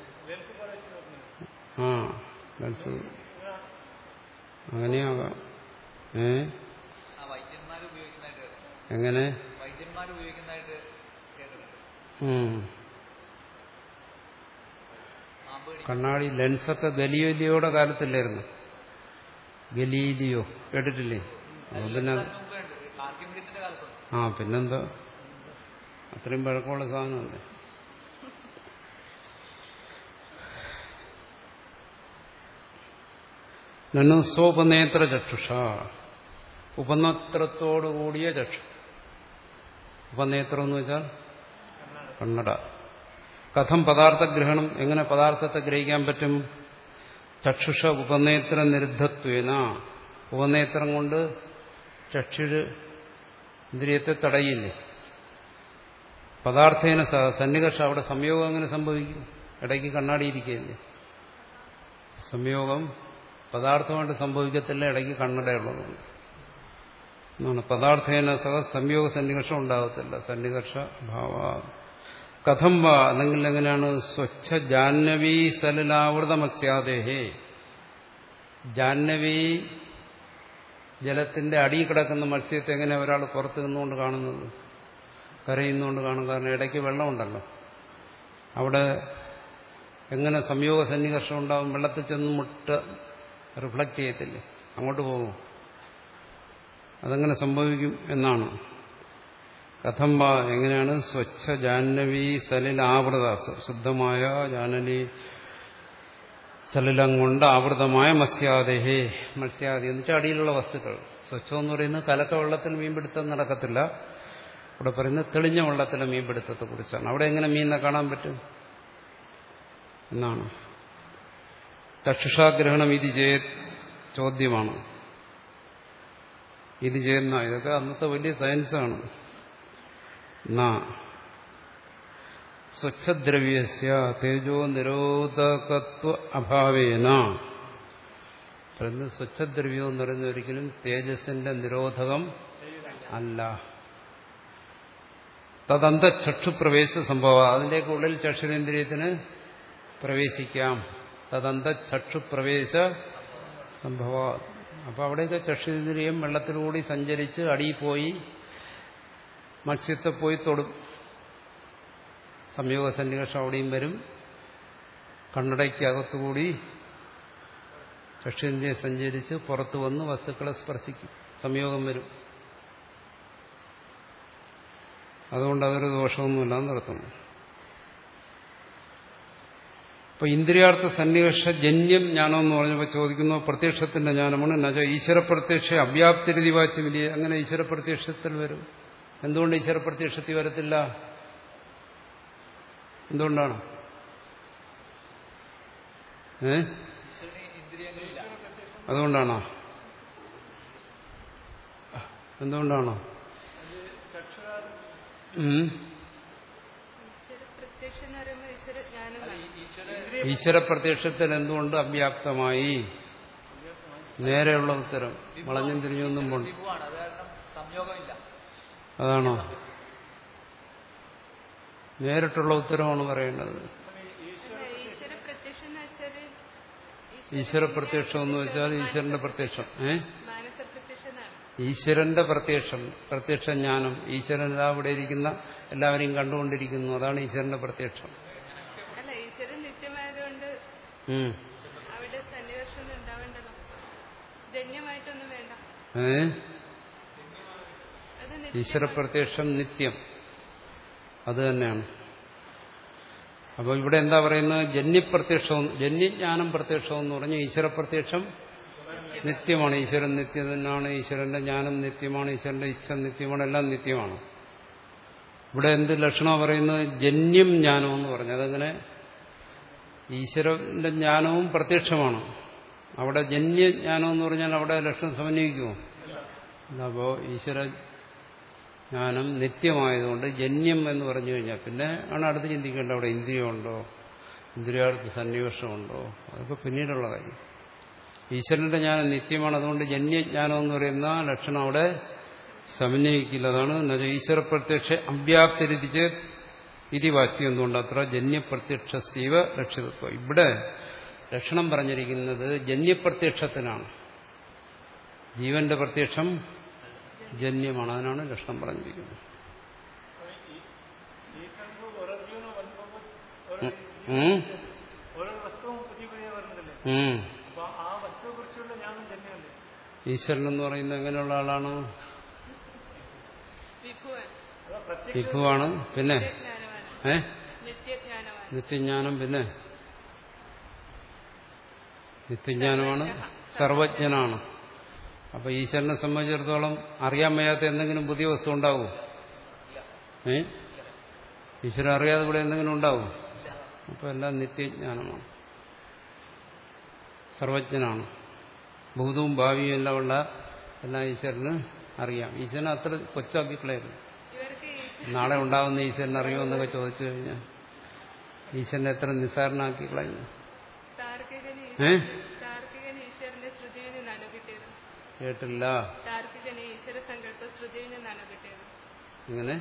ആ ലെൻസ് അങ്ങനെയാകാം. ഏ എങ്ങനെ? കണ്ണാടി ലെൻസൊക്കെ ഗലീലിയോയുടെ കാലത്തില്ലായിരുന്നു. ഗലീലിയോ കേട്ടിട്ടില്ലേ? പിന്നെ ആ പിന്നെന്താ, അത്രയും പഴക്കമുള്ള സാധനമല്ലേ. നന്നു സ്വോപനേത്ര ചക്ഷുഷ, ഉപനേത്രത്തോടുകൂടിയ ചക്ഷു. ഉപനേത്രം എന്ന് വെച്ചാൽ കണ്ണട. കഥം പദാർത്ഥഗ്രഹണം, എങ്ങനെ പദാർത്ഥത്തെ ഗ്രഹിക്കാൻ പറ്റും? ചക്ഷുഷ ഉപനേത്ര നിരുദ്ധത്വേന, ഉപനേത്രം കൊണ്ട് ചക്ഷുര് ഇന്ദ്രിയത്തെ തടയില്ലേ. പദാർത്ഥേന സന്നികർഷ, അവിടെ സംയോഗം എങ്ങനെ സംഭവിക്കും? ഇടയ്ക്ക് കണ്ണാടിയിരിക്കുകയല്ലേ. സംയോഗം പദാർത്ഥമായിട്ട് സംഭവിക്കത്തില്ല, ഇടയ്ക്ക് കണ്ണടയുള്ളതുകൊണ്ട് എന്നാണ്. പദാർത്ഥേന സഹ സംയോഗ സന്നികർഷം ഉണ്ടാകത്തില്ല, സന്നികർഷ ഭാവ. കഥം വാ, അല്ലെങ്കിൽ എങ്ങനെയാണ്? സ്വച്ഛ ജാഹ്നവീ സലിലാവൃതമസ്യാദേഹേ, ജാഹ്നവീ ജലത്തിന്റെ അടിയിൽ കിടക്കുന്ന മത്സ്യത്തെ എങ്ങനെ ഒരാൾ പുറത്ത് നിന്നുകൊണ്ട് കാണുന്നത്? കരയുന്നുകൊണ്ട് കാണും. കാരണം ഇടയ്ക്ക് വെള്ളമുണ്ടല്ലോ. അവിടെ എങ്ങനെ സംയോഗ സന്നികർഷം ഉണ്ടാവും? വെള്ളത്തിൽ ചെന്ന് മുട്ട റിഫ്ലക്ട് ചെയ്യത്തില്ലേ, അങ്ങോട്ട് പോകും. അതെങ്ങനെ സംഭവിക്കും എന്നാണ്. കഥം വാ, എങ്ങനെയാണ്? സ്വച്ഛ ജാഹ്നവീ സലിൽ ആവൃത, ശുദ്ധമായ ജാഹ്നവി സലിലം കൊണ്ട് ആവൃതമായ മത്സ്യാദേഹേ, മത്സ്യാദി എന്നിട്ട് അടിയിലുള്ള വസ്തുക്കൾ. സ്വച്ഛം എന്ന് പറയുന്നത് കലക്ക വെള്ളത്തിൽ മീൻപിടുത്തം നടക്കത്തില്ല. ഇവിടെ പറയുന്നത് തെളിഞ്ഞ വെള്ളത്തിലെ മീൻപിടുത്തത്തെ കുറിച്ചാണ്. അവിടെ എങ്ങനെ മീനിനെ കാണാൻ പറ്റും എന്നാണ്. ചക്ഷുഷാഗ്രഹണം ഇത് ചെയ്യ ചോദ്യമാണ്. ഇത് ചെയ്യുന്ന ഇതൊക്കെ അന്നത്തെ വലിയ സയൻസാണ്. സ്വച്ഛദ്രവ്യസ്യ തേജോ നിരോധകത്വ അഭാവേന, പറയുന്നത് സ്വച്ഛദ്രവ്യം എന്ന് പറയുന്നത് ഒരിക്കലും തേജസ്സിന്റെ നിരോധകം അല്ല. തദന്ത ചക്ഷുപ്രവേശ സംഭവം, അതിൻ്റെയൊക്കെ ഉള്ളിൽ ചക്ഷുരേന്ദ്രിയത്തിന് പ്രവേശിക്കാം. തദന്ത ചക്ഷുപ്രവേശ സംഭവ. അപ്പൊ അവിടെയൊക്കെ ചക്ഷുരേന്ദ്രിയം വെള്ളത്തിലൂടെ സഞ്ചരിച്ച് അടിയിൽ പോയി മത്സ്യത്തെ പോയി തൊടും. സംയോഗ സന്നികർഷം അവിടെയും വരും. കണ്ണടയ്ക്കകത്തുകൂടി ചക്ഷുരേന്ദ്രിയം സഞ്ചരിച്ച് പുറത്തു വന്ന് വസ്തുക്കളെ സ്പർശിക്കും. സംയോഗം വരും. അതുകൊണ്ട് അതൊരു ദോഷമൊന്നുമില്ല എന്നർത്ഥം. അപ്പൊ ഇന്ദ്രിയാർത്ഥ സന്നികർഷ ജന്യം ജ്ഞാനമെന്ന് പറഞ്ഞപ്പോൾ ചോദിക്കുന്നു, പ്രത്യക്ഷത്തിന്റെ ജ്ഞാനമാണ്. എന്നുവെച്ചാൽ ഈശ്വരപ്രത്യക്ഷ അവ്യാപ്തിരിതി വാച്യമില്ല. അങ്ങനെ ഈശ്വരപ്രത്യക്ഷത്തിൽ വരും. എന്തുകൊണ്ട് ഈശ്വരപ്രത്യക്ഷത്തിൽ വരത്തില്ല? എന്തുകൊണ്ടാണ്? ഏ അതുകൊണ്ടാണോ? എന്തുകൊണ്ടാണോ? ഈശ്വരപ്രത്യക്ഷത്തിൽ എന്തുകൊണ്ട് അവ്യാപ്തമായി? നേരെയുള്ള ഉത്തരം. വളഞ്ഞും തിരിഞ്ഞൊന്നും പോണ്ട്. അതാണോ? നേരിട്ടുള്ള ഉത്തരമാണ് പറയേണ്ടത്. ഈശ്വരപ്രത്യക്ഷം എന്ന് വെച്ചാൽ ഈശ്വരന്റെ പ്രത്യക്ഷം. ഏ ഈശ്വരന്റെ പ്രത്യക്ഷം, പ്രത്യക്ഷ ജ്ഞാനം. ഈശ്വരൻ ഇതാ ഇവിടെ ഇരിക്കുന്ന എല്ലാവരെയും കണ്ടുകൊണ്ടിരിക്കുന്നു. അതാണ് ഈശ്വരന്റെ പ്രത്യക്ഷം. അല്ല, ഈശ്വരൻ നിത്യമായതുകൊണ്ട് ഉം. അവിടെ സന്നിവേഷം ഉണ്ടാവേണ്ടതോ ജന്യമായിട്ടൊന്നും വേണ്ട. ഏ അത് ഈശ്വര പ്രത്യക്ഷം നിത്യം, അത് തന്നെയാണ്. അപ്പോൾ ഇവിടെ എന്താ പറയുന്നത്? ജന്യപ്രത്യക്ഷം, ജന്യജ്ഞാനം പ്രത്യക്ഷം എന്ന് പറഞ്ഞ് ഈശ്വര പ്രത്യക്ഷം നിത്യമാണ്. ഈശ്വരൻ നിത്യം തന്നെയാണ്. ഈശ്വരന്റെ ജ്ഞാനം നിത്യമാണ്. ഈശ്വരന്റെ ഇച്ഛ നിത്യമാണ്. എല്ലാം നിത്യമാണ്. ഇവിടെ എന്ത് ലക്ഷണമാണ് പറയുന്നത്? ജന്യം ജ്ഞാനം എന്ന് പറഞ്ഞു. അതങ്ങനെ ഈശ്വരന്റെ ജ്ഞാനവും പ്രത്യക്ഷമാണ്. അവിടെ ജന്യജ്ഞാനം എന്ന് പറഞ്ഞാൽ അവിടെ ലക്ഷണം സമന്വയിക്കുമോ? അപ്പോൾ ഈശ്വര ജ്ഞാനം നിത്യമായതുകൊണ്ട് ജന്യം എന്ന് പറഞ്ഞു കഴിഞ്ഞാൽ പിന്നെ ആണ് അടുത്ത് ചിന്തിക്കേണ്ടത് അവിടെ ഇന്ദ്രിയമുണ്ടോ, ഇന്ദ്രിയാർത്ഥ സന്നിവേഷമുണ്ടോ, അതൊക്കെ പിന്നീടുള്ള കാര്യം. ഈശ്വരന്റെ ജ്ഞാനം നിത്യമാണ്. അതുകൊണ്ട് ജന്യജ്ഞാനം എന്ന് പറയുന്ന ലക്ഷണം അവിടെ സമന്വയിക്കില്ല. അതാണ് ഈശ്വര പ്രത്യക്ഷ അവ്യാപ്തിരിച്ച് ഇതി വാച്യം. എന്തുകൊണ്ട് അത്ര ജന്യപ്രത്യക്ഷ സീവ രക്ഷിതത്വം. ഇവിടെ ലക്ഷണം പറഞ്ഞിരിക്കുന്നത് ജന്യപ്രത്യക്ഷത്തിനാണ്. ജീവന്റെ പ്രത്യക്ഷം ജന്യമാണ്. അതിനാണ് ലക്ഷണം പറഞ്ഞിരിക്കുന്നത്. ഉം. ഉം. ഈശ്വരൻ എന്ന് പറയുന്നത് എങ്ങനെയുള്ള ആളാണ്? വിഭുവാണ്. പിന്നെ ഏ നിത്യജ്ഞാനം, പിന്നെ നിത്യജ്ഞാനമാണ്, സർവജ്ഞനാണ്. അപ്പൊ ഈശ്വരനെ സംബന്ധിച്ചിടത്തോളം അറിയാൻ വയ്യാത്ത എന്തെങ്കിലും പുതിയ വസ്തു ഉണ്ടാവും? ഏ ഈശ്വരൻ അറിയാതെ ഇവിടെ എന്തെങ്കിലും ഉണ്ടാവും? അപ്പൊ എല്ലാം നിത്യജ്ഞാനമാണ്, സർവജ്ഞനാണ്. ഭൂതവും ഭാവിയും എല്ലാം ഉള്ള എല്ലാം ഈശ്വരന് അറിയാം. ഈശ്വരനെ അത്ര കൊച്ചാക്കി കളയരുത്. നാളെ ഉണ്ടാവുന്ന ഈശ്വരൻ അറിയുമോ എന്നൊക്കെ ചോദിച്ചു കഴിഞ്ഞാൽ ഈശ്വരനെ എത്ര നിസ്സാരനാക്കി കളയുന്നു. ഏ കേട്ടില്ല. ഇങ്ങനെ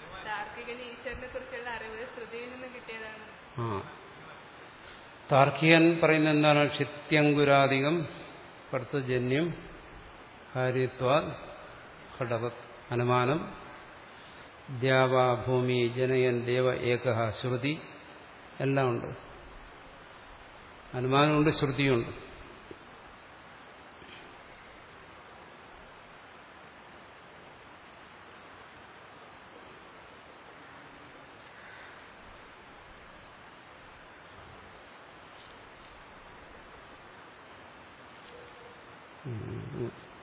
ആ താർക്കികൻ പറയുന്നത് എന്താണ്? ക്ഷിത്യങ്കുരാധികം കർത്തജന്യം കാര്യത്വാ ഘടവത്. അനുമാനം ദ്യാവാ ഭൂമി ജനയൻ ദേവ ഏകഃ ശ്രുതി എല്ലാം ഉണ്ട്. അനുമാനമുണ്ട്, ശ്രുതിയുണ്ട്. Mm-hmm.